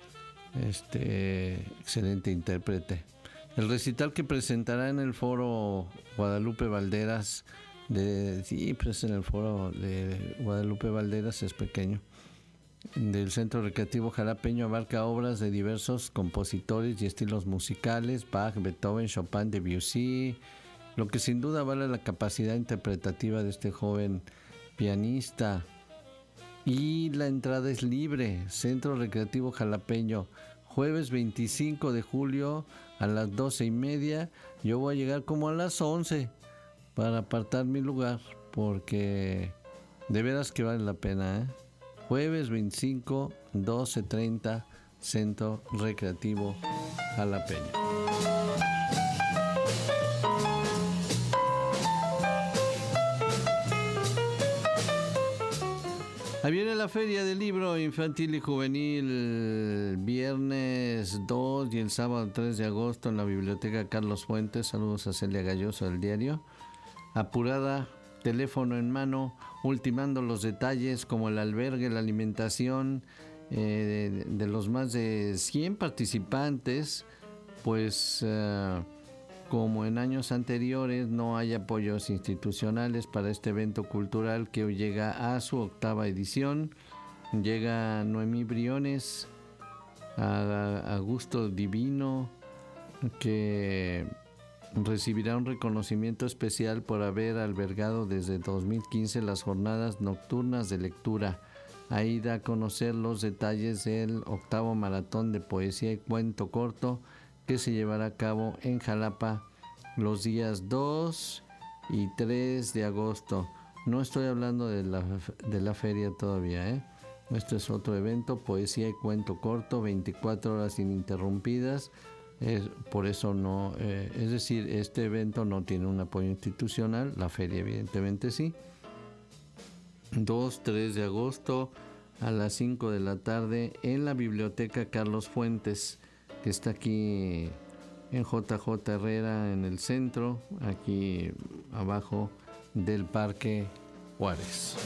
excelente intérprete. El recital que presentará en el Foro Guadalupe Valderas, pues en el Foro de Guadalupe Valderas, es pequeño, del Centro Recreativo Jalapeño, abarca obras de diversos compositores y estilos musicales: Bach, Beethoven, Chopin, Debussy, lo que sin duda vale la capacidad interpretativa de este joven pianista. Y la entrada es libre. Centro Recreativo Jalapeño, jueves 25 de julio a las 12:30. Yo voy a llegar como a las 11 para apartar mi lugar, porque de veras que vale la pena, Jueves 25, 12:30, Centro Recreativo Jalapeño. Ahí viene la Feria del Libro Infantil y Juvenil el viernes 2 y el sábado 3 de agosto en la Biblioteca Carlos Fuentes. Saludos a Celia Galloso del diario. Apurada, teléfono en mano, ultimando los detalles como el albergue, la alimentación de los más de 100 participantes. Pues como en años anteriores, no hay apoyos institucionales para este evento cultural que hoy llega a su 8ª edición. Llega Noemí Briones, a Gusto Divino, que recibirá un reconocimiento especial por haber albergado desde 2015 las jornadas nocturnas de lectura. Ahí da a conocer los detalles del 8º maratón de poesía y cuento corto que se llevará a cabo en Jalapa los días 2 y 3 de agosto. No estoy hablando de la feria todavía, Esto es otro evento, poesía y cuento corto, 24 horas ininterrumpidas. Por eso no, es decir, este evento no tiene un apoyo institucional, la feria evidentemente sí. 2, 3 de agosto a las 5 de la tarde en la Biblioteca Carlos Fuentes, que está aquí en JJ Herrera, en el centro, aquí abajo del Parque Juárez.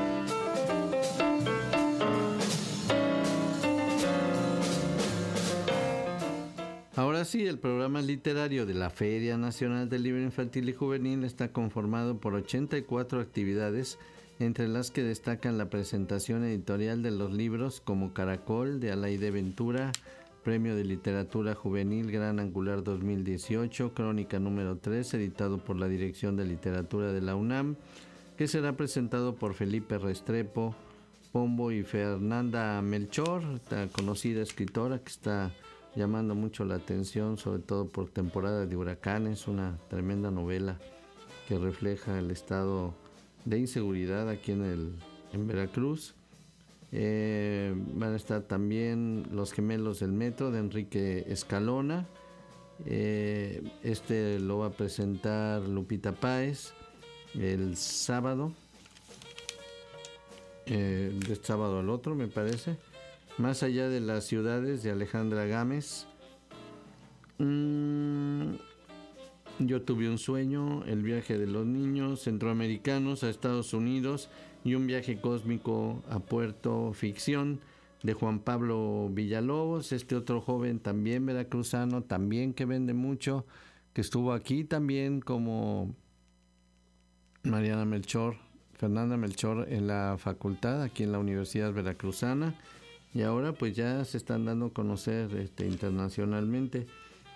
Ahora sí, el programa literario de la Feria Nacional del Libro Infantil y Juvenil está conformado por 84 actividades, entre las que destacan la presentación editorial de los libros como Caracol, de Alaide Ventura, Premio de Literatura Juvenil Gran Angular 2018, crónica número 3, editado por la Dirección de Literatura de la UNAM, que será presentado por Felipe Restrepo Pombo y Fernanda Melchor, esta conocida escritora que está llamando mucho la atención, sobre todo por temporada de huracanes, una tremenda novela que refleja el estado de inseguridad aquí en Veracruz. Van a estar también Los Gemelos del Metro de Enrique Escalona. Este lo va a presentar Lupita Páez el sábado, de sábado al otro, me parece. Más allá de las ciudades de Alejandra Gámez. Yo tuve un sueño, el viaje de los niños centroamericanos a Estados Unidos y un viaje cósmico a Puerto Ficción de Juan Pablo Villalobos, este otro joven también veracruzano, también que vende mucho, que estuvo aquí también como Fernanda Melchor en la facultad, aquí en la Universidad Veracruzana, y ahora pues ya se están dando a conocer internacionalmente.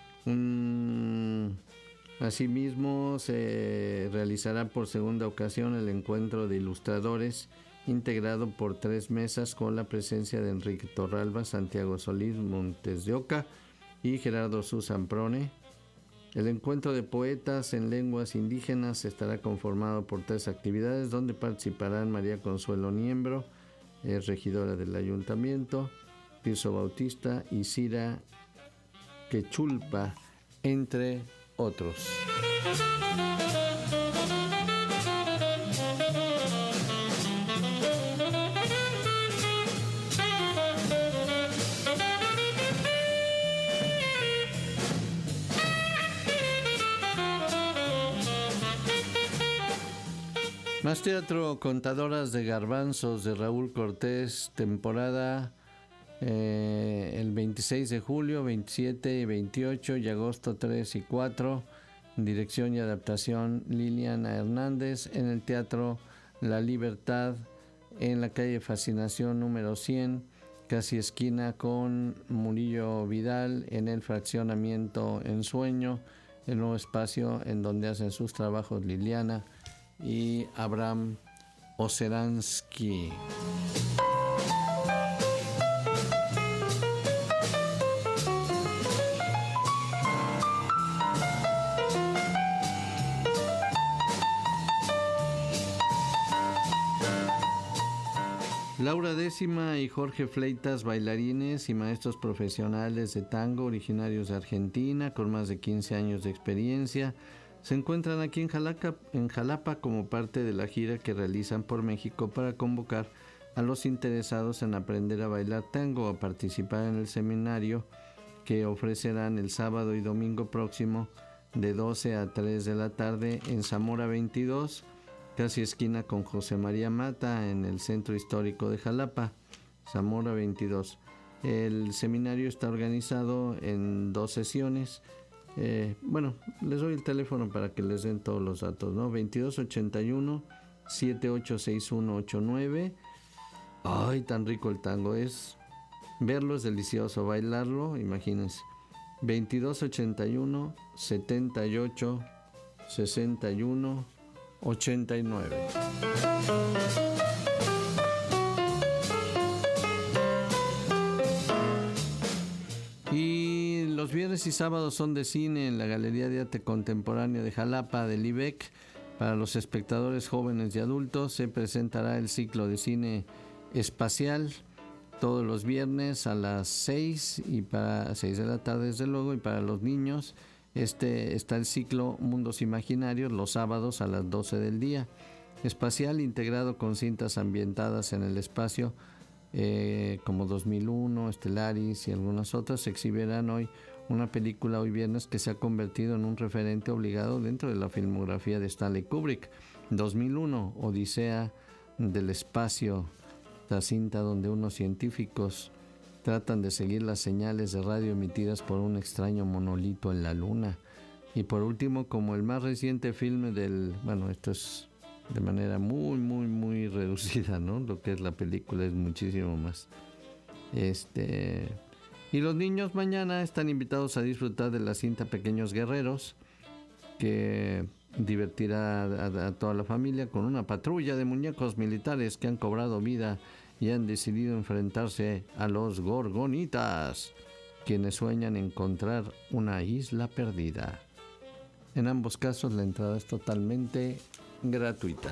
Asimismo, se realizará por segunda ocasión el encuentro de ilustradores integrado por 3 mesas con la presencia de Enrique Torralba, Santiago Solís Montes de Oca y Gerardo Susamprone. El encuentro de poetas en lenguas indígenas estará conformado por 3 actividades donde participarán María Consuelo Niembro, regidora del ayuntamiento, Tirso Bautista y Cira Quechulpa, entre otros. Más teatro, Contadoras de Garbanzos de Raúl Cortés, temporada el 26 de julio, 27 y 28 y agosto 3 y 4. Dirección y adaptación Liliana Hernández, en el Teatro La Libertad, en la calle Fascinación número 100, casi esquina con Murillo Vidal, en el fraccionamiento Ensueño, el nuevo espacio en donde hacen sus trabajos Liliana y Abraham Oceransky. Laura Décima y Jorge Fleitas, bailarines y maestros profesionales de tango originarios de Argentina, con más de 15 años de experiencia, se encuentran aquí en Jalapa como parte de la gira que realizan por México para convocar a los interesados en aprender a bailar tango o a participar en el seminario que ofrecerán el sábado y domingo próximo de 12 a 3 de la tarde en Zamora 22, casi esquina con José María Mata, en el centro histórico de Jalapa, Zamora 22. El seminario está organizado en 2 sesiones. Les doy el teléfono para que les den todos los datos, ¿no? 2281-786189. Ay, tan rico el tango es. Verlo es delicioso, bailarlo, imagínense. 2281-786189. Y los viernes y sábados son de cine en la Galería de Arte Contemporáneo de Jalapa del IBEC. Para los espectadores jóvenes y adultos se presentará el ciclo de cine espacial todos los viernes a las 6 y para 6 de la tarde desde luego, y para los niños está el ciclo Mundos Imaginarios los sábados a las 12 del día. Espacial integrado con cintas ambientadas en el espacio como 2001, Stellaris y algunas otras. Se exhibirán hoy una película hoy viernes que se ha convertido en un referente obligado dentro de la filmografía de Stanley Kubrick. 2001, Odisea del Espacio, la cinta donde unos científicos tratan de seguir las señales de radio emitidas por un extraño monolito en la luna. Y por último, como el más reciente filme esto es de manera muy, muy, muy reducida, ¿no? Lo que es la película es muchísimo más. Y los niños mañana están invitados a disfrutar de la cinta Pequeños Guerreros, que divertirá a toda la familia con una patrulla de muñecos militares que han cobrado vida y han decidido enfrentarse a los gorgonitas, quienes sueñan encontrar una isla perdida. En ambos casos la entrada es totalmente gratuita.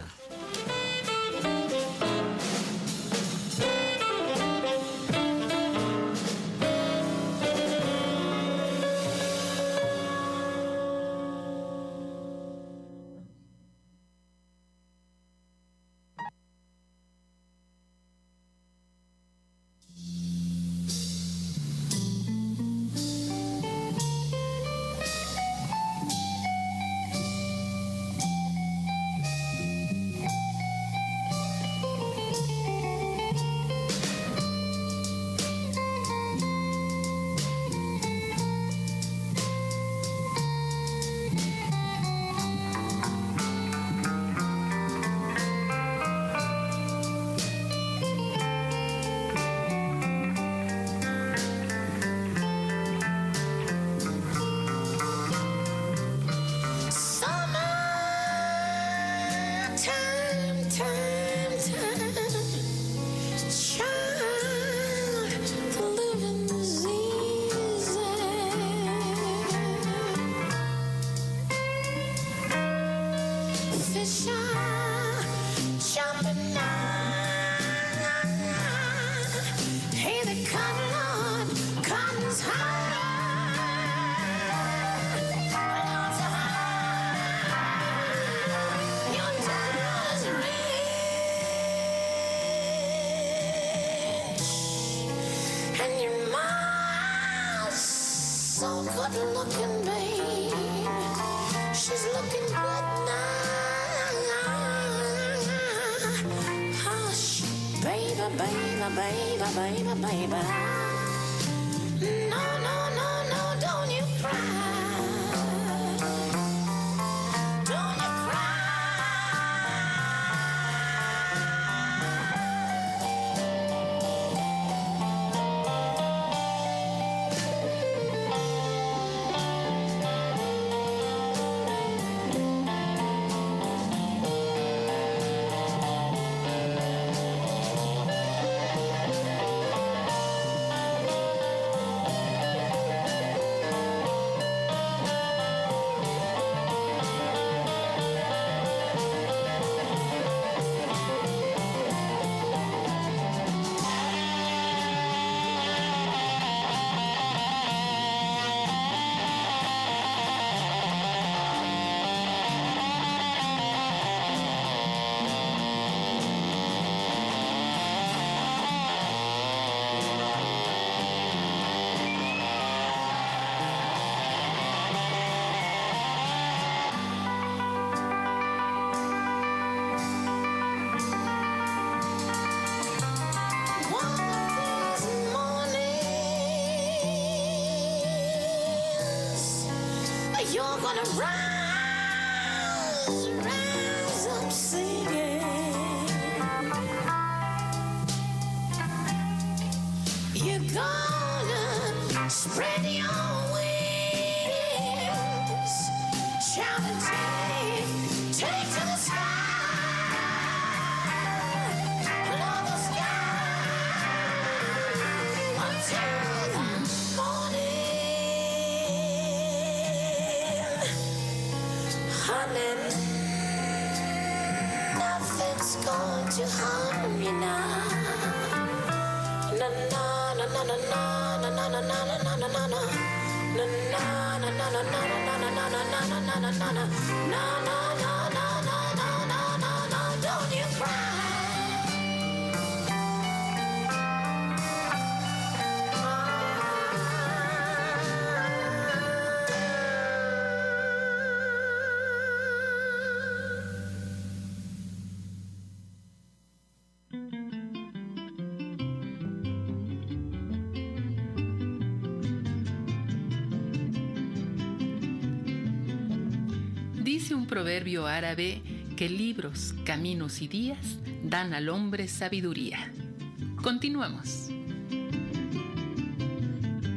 Dice un proverbio árabe que libros, caminos y días dan al hombre sabiduría. Continuamos.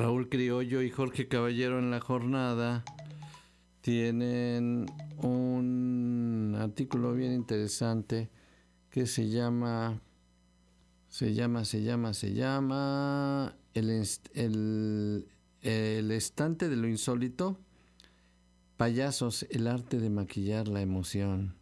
Raúl Criollo y Jorge Caballero en La Jornada tienen un artículo bien interesante que se llama El estante de lo insólito, payasos, el arte de maquillar la emoción.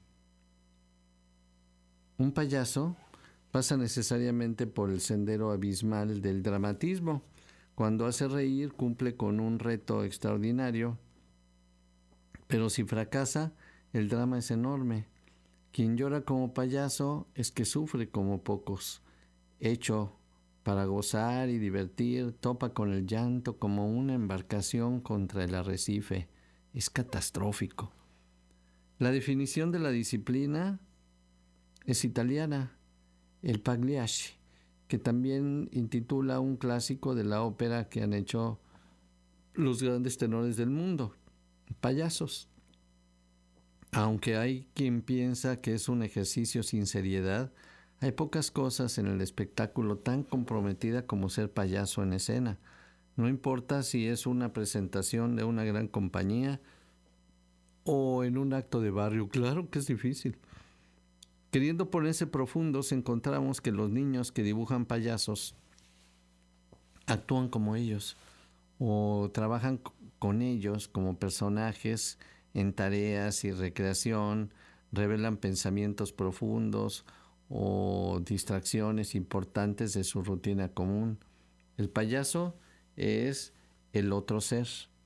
Un payaso pasa necesariamente por el sendero abismal del dramatismo. Cuando hace reír, cumple con un reto extraordinario, pero si fracasa, el drama es enorme. Quien llora como payaso es que sufre como pocos. Hecho para gozar y divertir, topa con el llanto como una embarcación contra el arrecife. Es catastrófico. La definición de la disciplina es italiana, el Pagliacci, que también intitula un clásico de la ópera que han hecho los grandes tenores del mundo, payasos. Aunque hay quien piensa que es un ejercicio sin seriedad, hay pocas cosas en el espectáculo tan comprometida como ser payaso en escena. No importa si es una presentación de una gran compañía o en un acto de barrio, claro que es difícil. Queriendo ponerse profundos, encontramos que los niños que dibujan payasos actúan como ellos o trabajan con ellos como personajes en tareas y recreación, revelan pensamientos profundos o distracciones importantes de su rutina común. El payaso es el otro ser.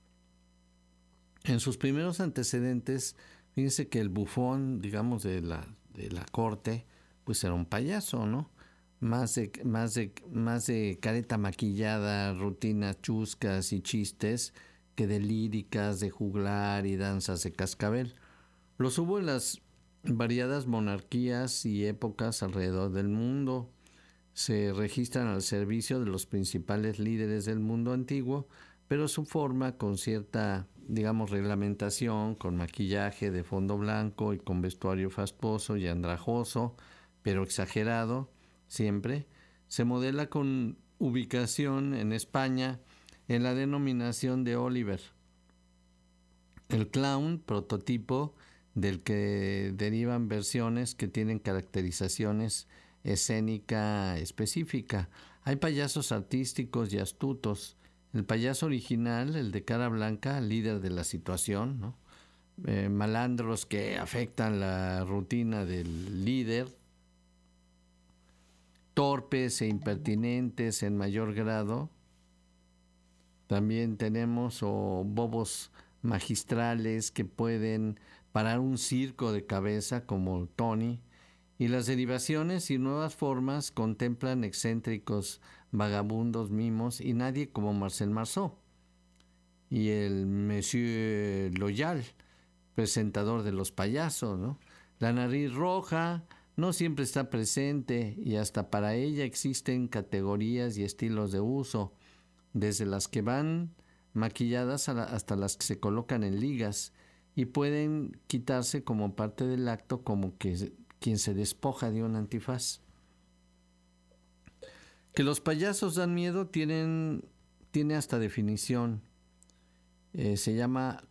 En sus primeros antecedentes, fíjense que el bufón, digamos, de la corte, pues era un payaso, ¿no? Más de careta maquillada, rutinas chuscas y chistes que de líricas, de juglar y danzas de cascabel. Los hubo en las variadas monarquías y épocas alrededor del mundo. Se registran al servicio de los principales líderes del mundo antiguo, pero su forma con cierta, digamos, reglamentación, con maquillaje de fondo blanco y con vestuario fastuoso y andrajoso, pero exagerado, siempre, se modela con ubicación en España en la denominación de Oliver. El clown, prototipo del que derivan versiones que tienen caracterizaciones escénica específica. Hay payasos artísticos y astutos. El payaso original, el de cara blanca, líder de la situación, ¿no? Malandros que afectan la rutina del líder, torpes e impertinentes en mayor grado. También tenemos bobos magistrales que pueden parar un circo de cabeza como Tony, y las derivaciones y nuevas formas contemplan excéntricos vagabundos mimos y nadie como Marcel Marceau y el Monsieur Loyal, presentador de los payasos, ¿no? La nariz roja no siempre está presente y hasta para ella existen categorías y estilos de uso, desde las que van maquilladas hasta las que se colocan en ligas y pueden quitarse como parte del acto, como que quien se despoja de un antifaz. Que los payasos dan miedo tiene hasta definición. Se llama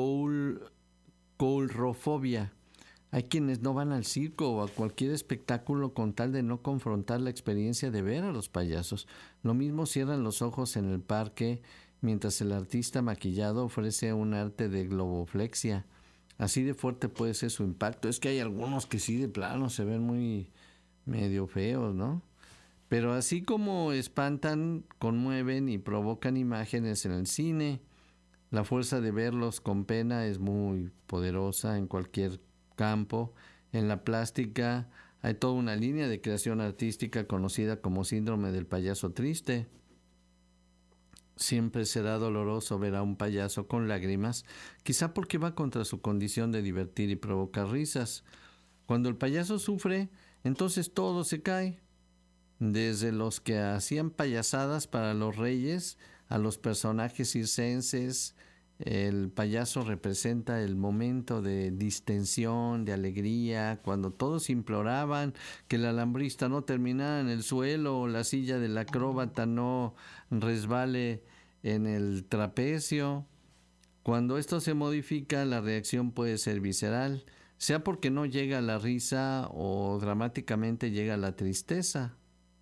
coulrofobia. Hay quienes no van al circo o a cualquier espectáculo con tal de no confrontar la experiencia de ver a los payasos. Lo mismo cierran los ojos en el parque mientras el artista maquillado ofrece un arte de globoflexia. Así de fuerte puede ser su impacto. Es que hay algunos que sí de plano se ven muy medio feos, ¿no? Pero así como espantan, conmueven y provocan imágenes en el cine, la fuerza de verlos con pena es muy poderosa en cualquier campo. En la plástica hay toda una línea de creación artística conocida como síndrome del payaso triste. Siempre será doloroso ver a un payaso con lágrimas, quizá porque va contra su condición de divertir y provocar risas. Cuando el payaso sufre, entonces todo se cae. Desde los que hacían payasadas para los reyes a los personajes circenses, el payaso representa el momento de distensión, de alegría, cuando todos imploraban que el alambrista no terminara en el suelo o la silla del acróbata no resbale en el trapecio. Cuando esto se modifica, la reacción puede ser visceral, sea porque no llega la risa o dramáticamente llega la tristeza.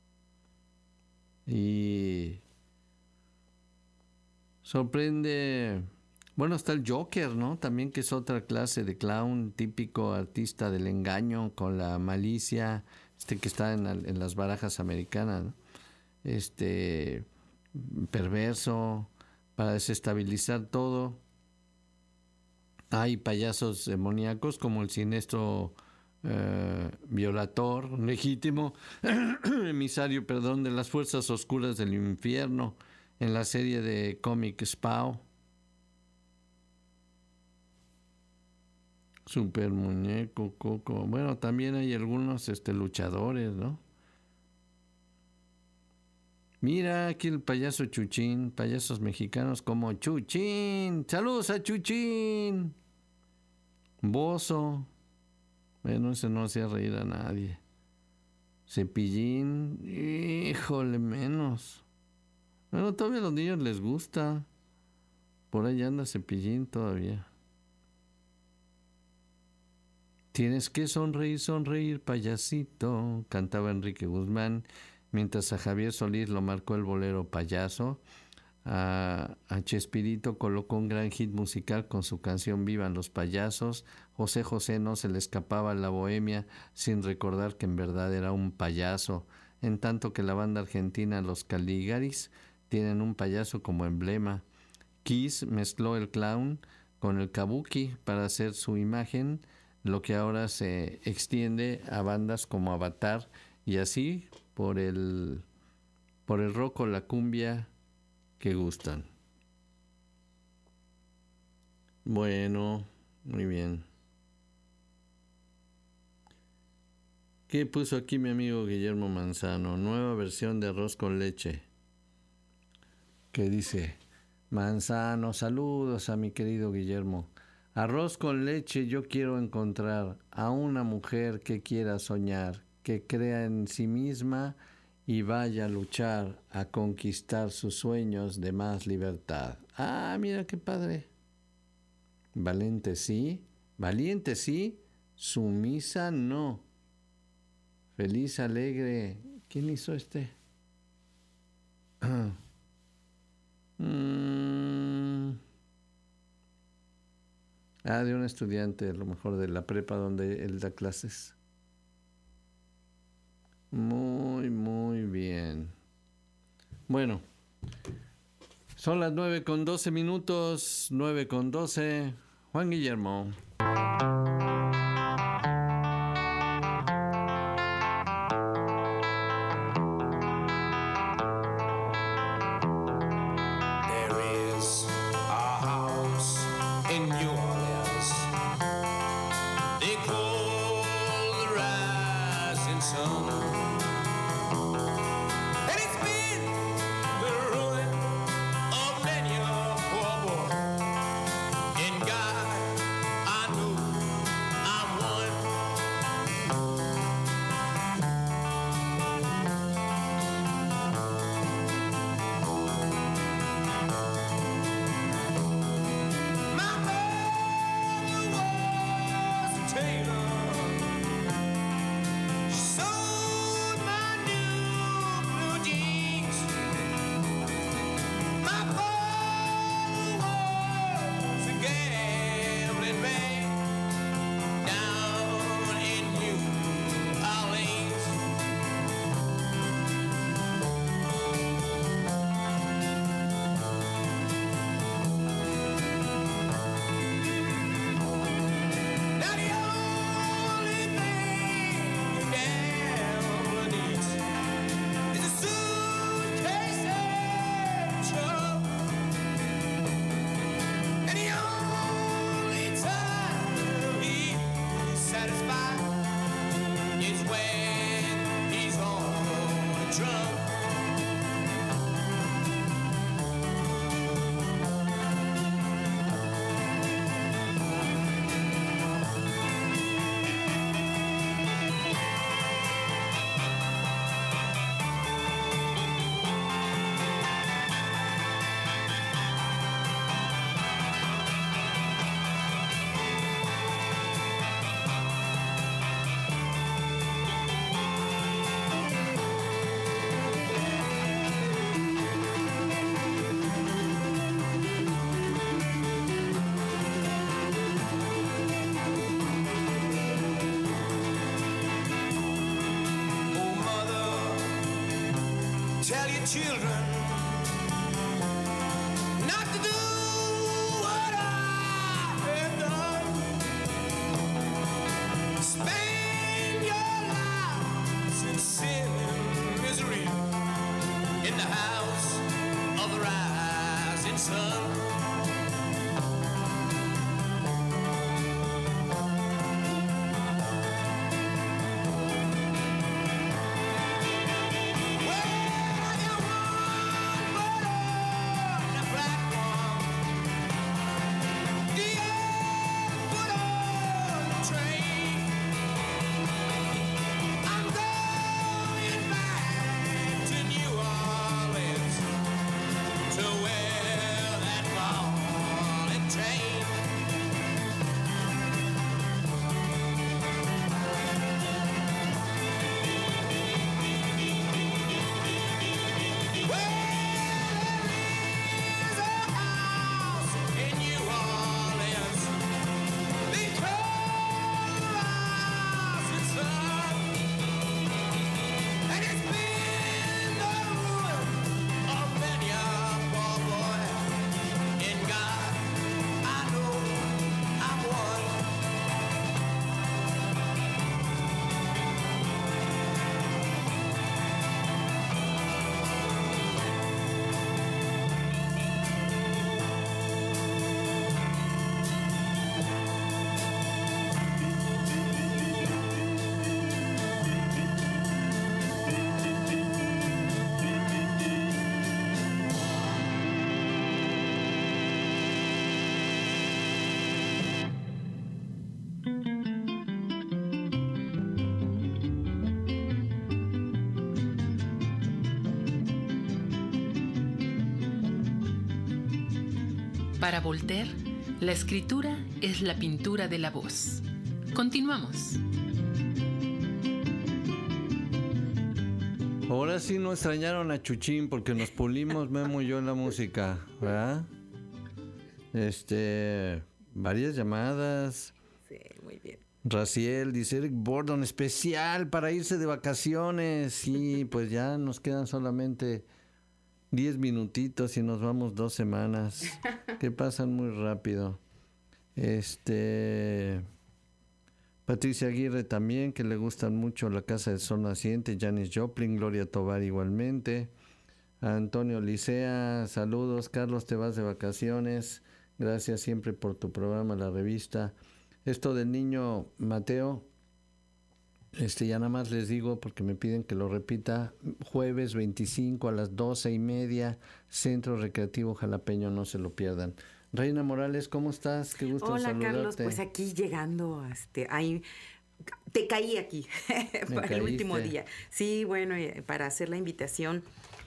Y sorprende, bueno, está el Joker, ¿no? También, que es otra clase de clown, típico artista del engaño con la malicia, que está en las barajas americanas, ¿no? Perverso, para desestabilizar todo. Hay payasos demoníacos como el siniestro violator legítimo, emisario, de las fuerzas oscuras del infierno, en la serie de cómic Spawn. Super muñeco, Coco. Bueno, también hay algunos luchadores, ¿no? Mira aquí el payaso Chuchín, payasos mexicanos como Chuchín. ¡Saludos a Chuchín! Bozo. Bueno, ese no hacía reír a nadie. Cepillín, híjole, menos. Bueno, todavía a los niños les gusta. Por ahí anda Cepillín todavía. Tienes que sonreír, sonreír, payasito, cantaba Enrique Guzmán, mientras a Javier Solís lo marcó el bolero Payaso. A Chespirito colocó un gran hit musical con su canción Vivan los payasos. José José no se le escapaba la bohemia sin recordar que en verdad era un payaso, en tanto que la banda argentina Los Caligaris tienen un payaso como emblema. Kiss mezcló el clown con el kabuki para hacer su imagen, lo que ahora se extiende a bandas como Avatar y así por el rock o la cumbia que gustan. Bueno, muy bien. ¿Qué puso aquí mi amigo Guillermo Manzano? Nueva versión de arroz con leche. ¿Qué dice? Manzano, saludos a mi querido Guillermo. Arroz con leche, yo quiero encontrar a una mujer que quiera soñar, que crea en sí misma y vaya a luchar, a conquistar sus sueños de más libertad. Ah, mira qué padre. Valiente sí, sumisa no. Feliz, alegre. ¿Quién hizo este? De un estudiante, a lo mejor de la prepa donde él da clases. Muy, muy bien. Bueno, son las 9:12, 9:12. Juan Guillermo. I tell your children not to do what I have done. Spend your lives in sin and misery in the house of the rising sun. Para Voltaire, la escritura es la pintura de la voz. Continuamos. Ahora sí no extrañaron a Chuchín porque nos pulimos Memo y yo en la música, ¿verdad? Varias llamadas. Sí, muy bien. Raciel dice Eric Burdon, especial para irse de vacaciones. Sí, pues ya nos quedan solamente 10 minutitos y nos vamos 2 semanas, que pasan muy rápido. Patricia Aguirre también, que le gustan mucho La Casa del Sol Naciente, Janis Joplin, Gloria Tovar igualmente. Antonio Licea, saludos. Carlos, te vas de vacaciones. Gracias siempre por tu programa, la revista. Esto del niño Mateo, ya nada más les digo porque me piden que lo repita. Jueves 25 a las 12:30, Centro Recreativo Jalapeño, no se lo pierdan. Reina Morales, ¿cómo estás? Qué gusto Hola, saludarte. Carlos, pues aquí llegando, ahí te caí aquí para el último día. Sí, bueno, para hacer la invitación,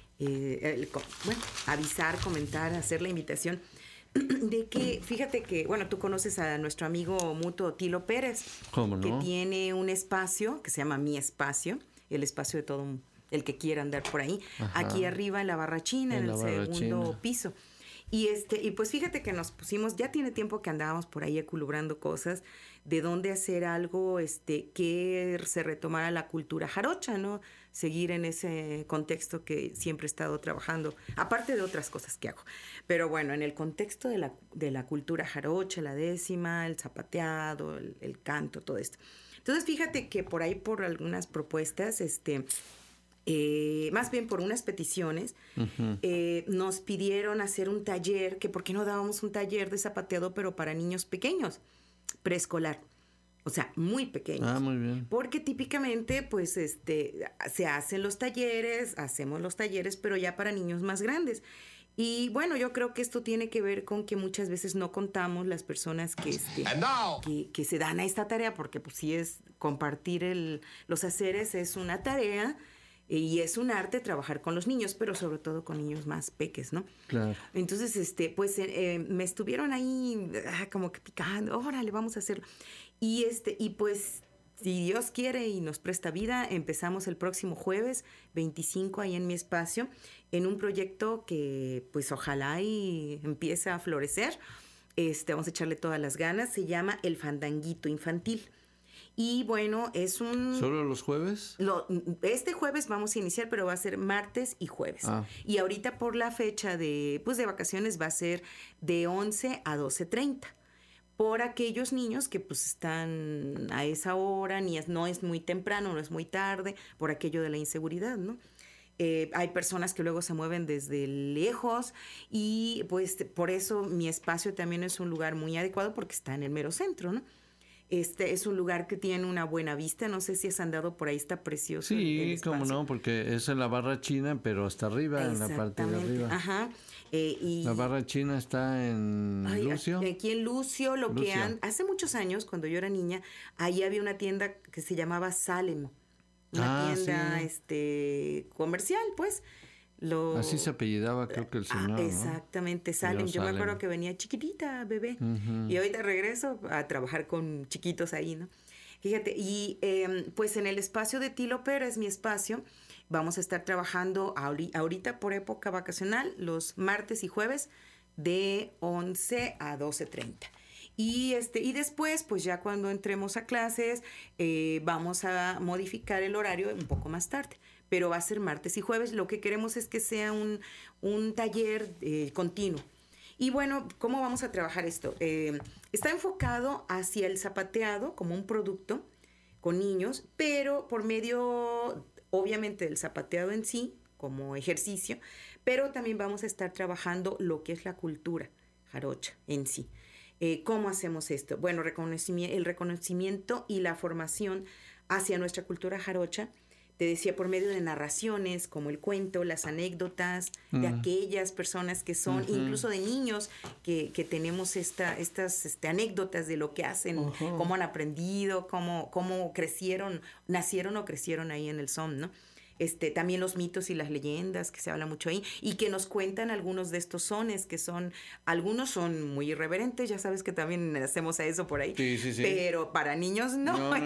avisar, comentar, hacer la invitación de que, fíjate que, bueno, tú conoces a nuestro amigo mutuo Tilo Pérez. ¿Cómo no? Que tiene un espacio que se llama Mi Espacio, el espacio de todo el que quiera andar por ahí. Ajá. Aquí arriba en la Barrachina, en el segundo piso. Y pues fíjate que nos pusimos, ya tiene tiempo que andábamos por ahí equilibrando cosas, de dónde hacer algo, que se retomara la cultura jarocha, ¿no? Seguir en ese contexto que siempre he estado trabajando, aparte de otras cosas que hago. Pero bueno, en el contexto de la cultura jarocha, la décima, el zapateado, el canto, todo esto. Entonces fíjate que por ahí, por algunas propuestas, más bien por unas peticiones, nos pidieron hacer un taller, que por qué no dábamos un taller de zapateado, pero para niños pequeños, preescolar, o sea, muy pequeños. Ah, muy bien. Porque típicamente, pues, se hacen los talleres, hacemos los talleres, pero ya para niños más grandes. Y bueno, yo creo que esto tiene que ver con que muchas veces no contamos las personas que se dan a esta tarea, porque pues sí es compartir los haceres, es una tarea. Y es un arte trabajar con los niños, pero sobre todo con niños más peques, ¿no? Claro. Entonces, pues me estuvieron ahí como que picando, órale, vamos a hacerlo. Y pues, si Dios quiere y nos presta vida, empezamos el próximo jueves 25 ahí en Mi Espacio, en un proyecto que pues ojalá y empiece a florecer. Vamos a echarle todas las ganas. Se llama El Fandanguito Infantil. Y bueno, es un... ¿Solo los jueves? Este jueves vamos a iniciar, pero va a ser martes y jueves. Y ahorita por la fecha de vacaciones va a ser de 11 a 12:30. Por aquellos niños que pues están a esa hora, no es muy temprano, no es muy tarde, por aquello de la inseguridad, ¿no? Hay personas que luego se mueven desde lejos y pues por eso mi espacio también es un lugar muy adecuado porque está en el mero centro, ¿no? Es un lugar que tiene una buena vista, no sé si has andado por ahí, está precioso. Sí, cómo no, porque es en la barra china, pero hasta arriba, en la parte de arriba. Ajá. La barra china está en Lucio. Aquí en Lucio, hace muchos años, cuando yo era niña, ahí había una tienda que se llamaba Salem. Una tienda comercial, pues. Así se apellidaba, creo que el señor, exactamente, ¿no? Salem. Yo me acuerdo que venía chiquitita, bebé. Y ahorita regreso a trabajar con chiquitos ahí, ¿no? Fíjate, y pues en el espacio de Tilo Pérez, mi espacio, vamos a estar trabajando ahorita por época vacacional, los martes y jueves, de 11 a 12:30. Y después, pues ya cuando entremos a clases, vamos a modificar el horario un poco más tarde. Pero va a ser martes y jueves. Lo que queremos es que sea un taller continuo. Y bueno, ¿cómo vamos a trabajar esto? Está enfocado hacia el zapateado como un producto con niños, pero por medio, obviamente, del zapateado en sí, como ejercicio, pero también vamos a estar trabajando lo que es la cultura jarocha en sí. ¿Cómo hacemos esto? Bueno, el reconocimiento y la formación hacia nuestra cultura jarocha, te decía, por medio de narraciones, como el cuento, las anécdotas de aquellas personas que son, incluso de niños que tenemos estas anécdotas de lo que hacen, cómo han aprendido, cómo nacieron o crecieron ahí en el son, ¿no? También los mitos y las leyendas, que se habla mucho ahí, y que nos cuentan algunos de estos sones, algunos son muy irreverentes, ya sabes que también hacemos a eso por ahí, sí. Pero para niños no.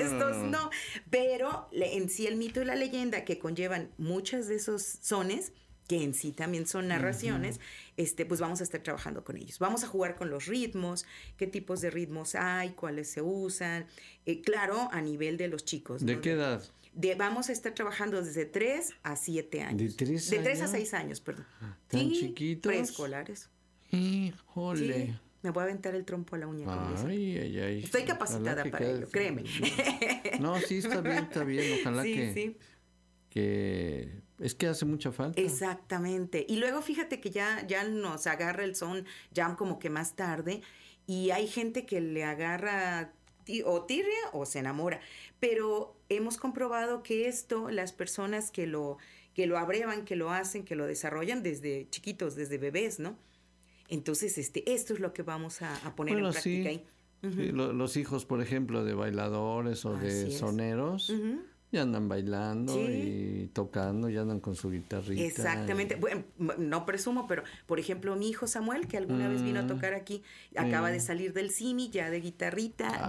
Pero en sí el mito y la leyenda que conllevan muchos de esos sones, que en sí también son narraciones, pues vamos a estar trabajando con ellos. Vamos a jugar con los ritmos, qué tipos de ritmos hay, cuáles se usan, claro, a nivel de los chicos, ¿De ¿no? qué edad? Vamos a estar trabajando desde 3 a 7 años. ¿De 3 a 6 años, perdón. ¿Tan chiquitos? Preescolares. Híjole. Sí, me voy a aventar el trompo a la uña con eso. Ay. Estoy capacitada para ello, créeme. No, sí, está bien. Ojalá que es que hace mucha falta. Exactamente. Y luego fíjate que ya nos agarra el son ya como que más tarde y hay gente que le agarra o tirria o se enamora. Pero hemos comprobado que las personas que lo abrevan, que lo hacen, que lo desarrollan desde chiquitos, desde bebés, ¿no? Entonces, esto es lo que vamos a poner en práctica ahí. Sí, los hijos, por ejemplo, de bailadores o de soneros, ya andan bailando y tocando, ya andan con su guitarrita. Exactamente. Bueno, no presumo, pero por ejemplo mi hijo Samuel, que alguna vez vino a tocar aquí, acaba de salir del CIMI ya de guitarrista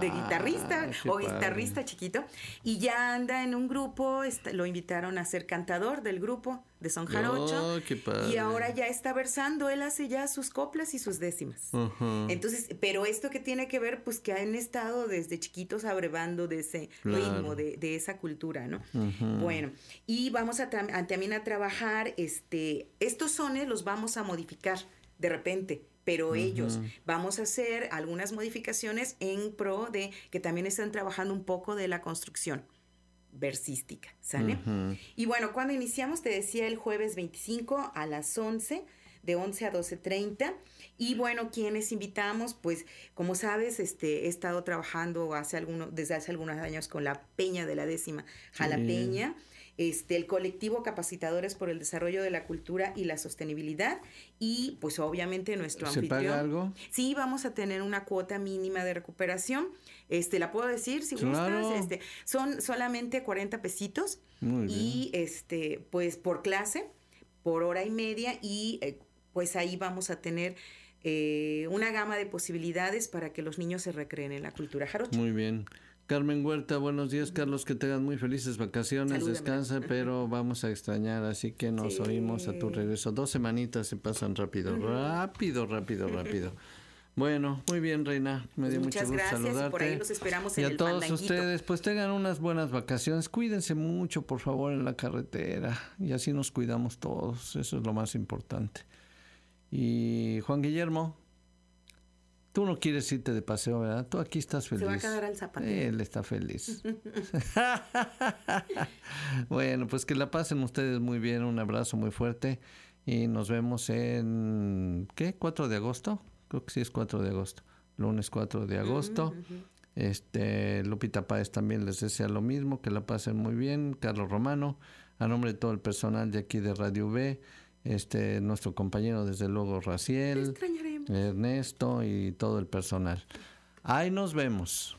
o guitarrista chiquito, y ya anda en un grupo, lo invitaron a ser cantador del grupo de son jarocho, qué padre. Y ahora ya está versando, él hace ya sus coplas y sus décimas. Entonces, pero esto que tiene que ver, pues que han estado desde chiquitos abrevando de ese ritmo, de esa cultura, ¿no? Bueno, y vamos también a trabajar, estos sones los vamos a modificar de repente, pero ellos vamos a hacer algunas modificaciones en pro de que también están trabajando un poco de la construcción versística, ¿sale? Y bueno, cuando iniciamos, te decía, el jueves 25 a las 11, de 11 a 12:30, y bueno, ¿quiénes invitamos? Pues, como sabes, he estado trabajando desde hace algunos años con la Peña de la 10ª Jalapeña, el colectivo Capacitadores por el Desarrollo de la Cultura y la Sostenibilidad, y pues obviamente nuestro anfitrión. ¿Se paga algo? Sí, vamos a tener una cuota mínima de recuperación, ¿la puedo decir si gustas? Son solamente 40 pesitos, y pues por clase, por hora y media, y pues ahí vamos a tener una gama de posibilidades para que los niños se recreen en la cultura jarocha. Muy bien. Carmen Huerta, buenos días, Carlos, que tengan muy felices vacaciones, Salúdame. Descansa, pero vamos a extrañar, así que nos oímos a tu regreso. 2 semanitas se pasan rápido. Bueno, muy bien, Reina. Me dio mucho gusto saludarte. Muchas gracias y por ahí los esperamos en el Fandanguito. Y a todos ustedes, pues tengan unas buenas vacaciones. Cuídense mucho, por favor, en la carretera. Y así nos cuidamos todos. Eso es lo más importante. Y Juan Guillermo, tú no quieres irte de paseo, ¿verdad? Tú aquí estás feliz. Se va a quedar al zapatero. Él está feliz. Bueno, pues que la pasen ustedes muy bien. Un abrazo muy fuerte. Y nos vemos en... ¿qué? ¿4 de agosto? Creo que sí es 4 de agosto. Lunes 4 de agosto. Lupita Páez también les desea lo mismo. Que la pasen muy bien. Carlos Romano. A nombre de todo el personal de aquí de Radio V. Nuestro compañero, desde luego, Raciel. Ernesto y todo el personal. Ahí nos vemos.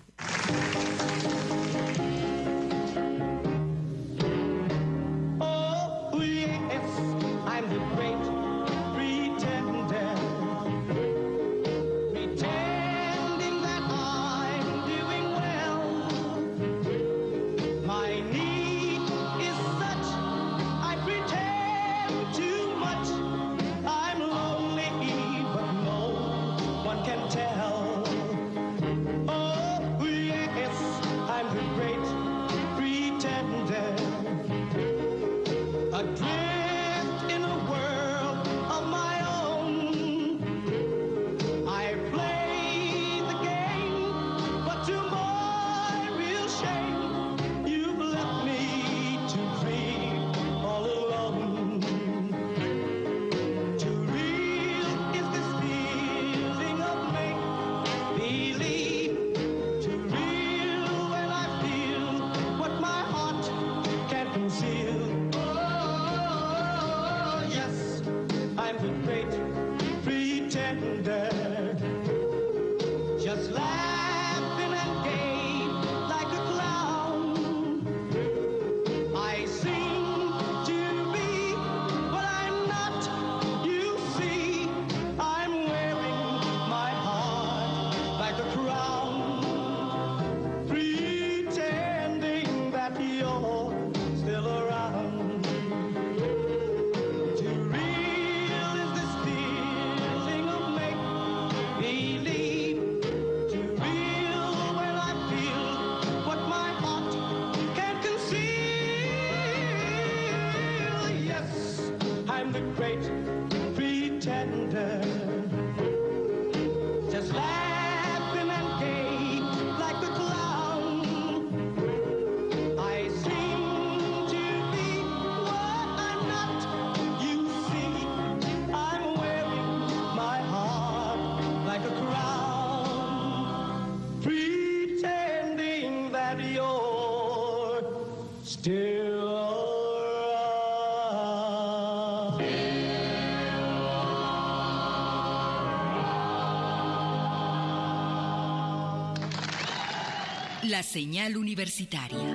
La señal universitaria.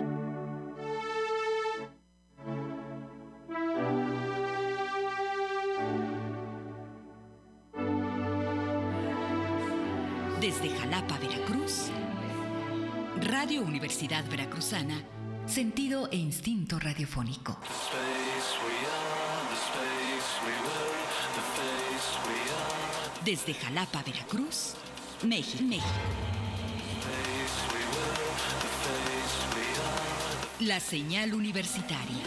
Desde Jalapa, Veracruz, Radio Universidad Veracruzana, sentido e instinto radiofónico. Desde Jalapa, Veracruz, México. La señal universitaria.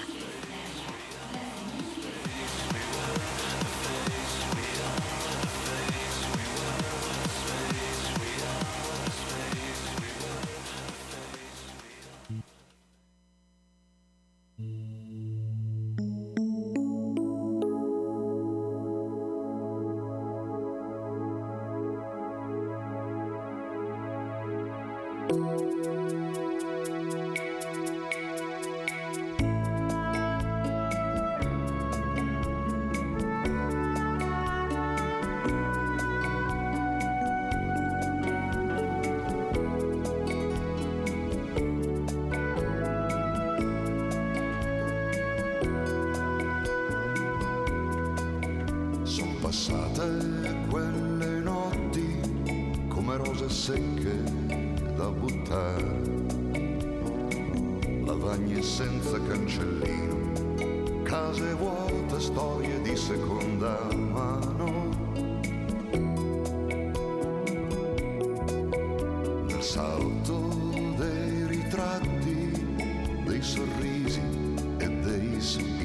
Passate quelle notti come rose secche da buttare, lavagne senza cancellino, case vuote, storie di seconda mano. paradiso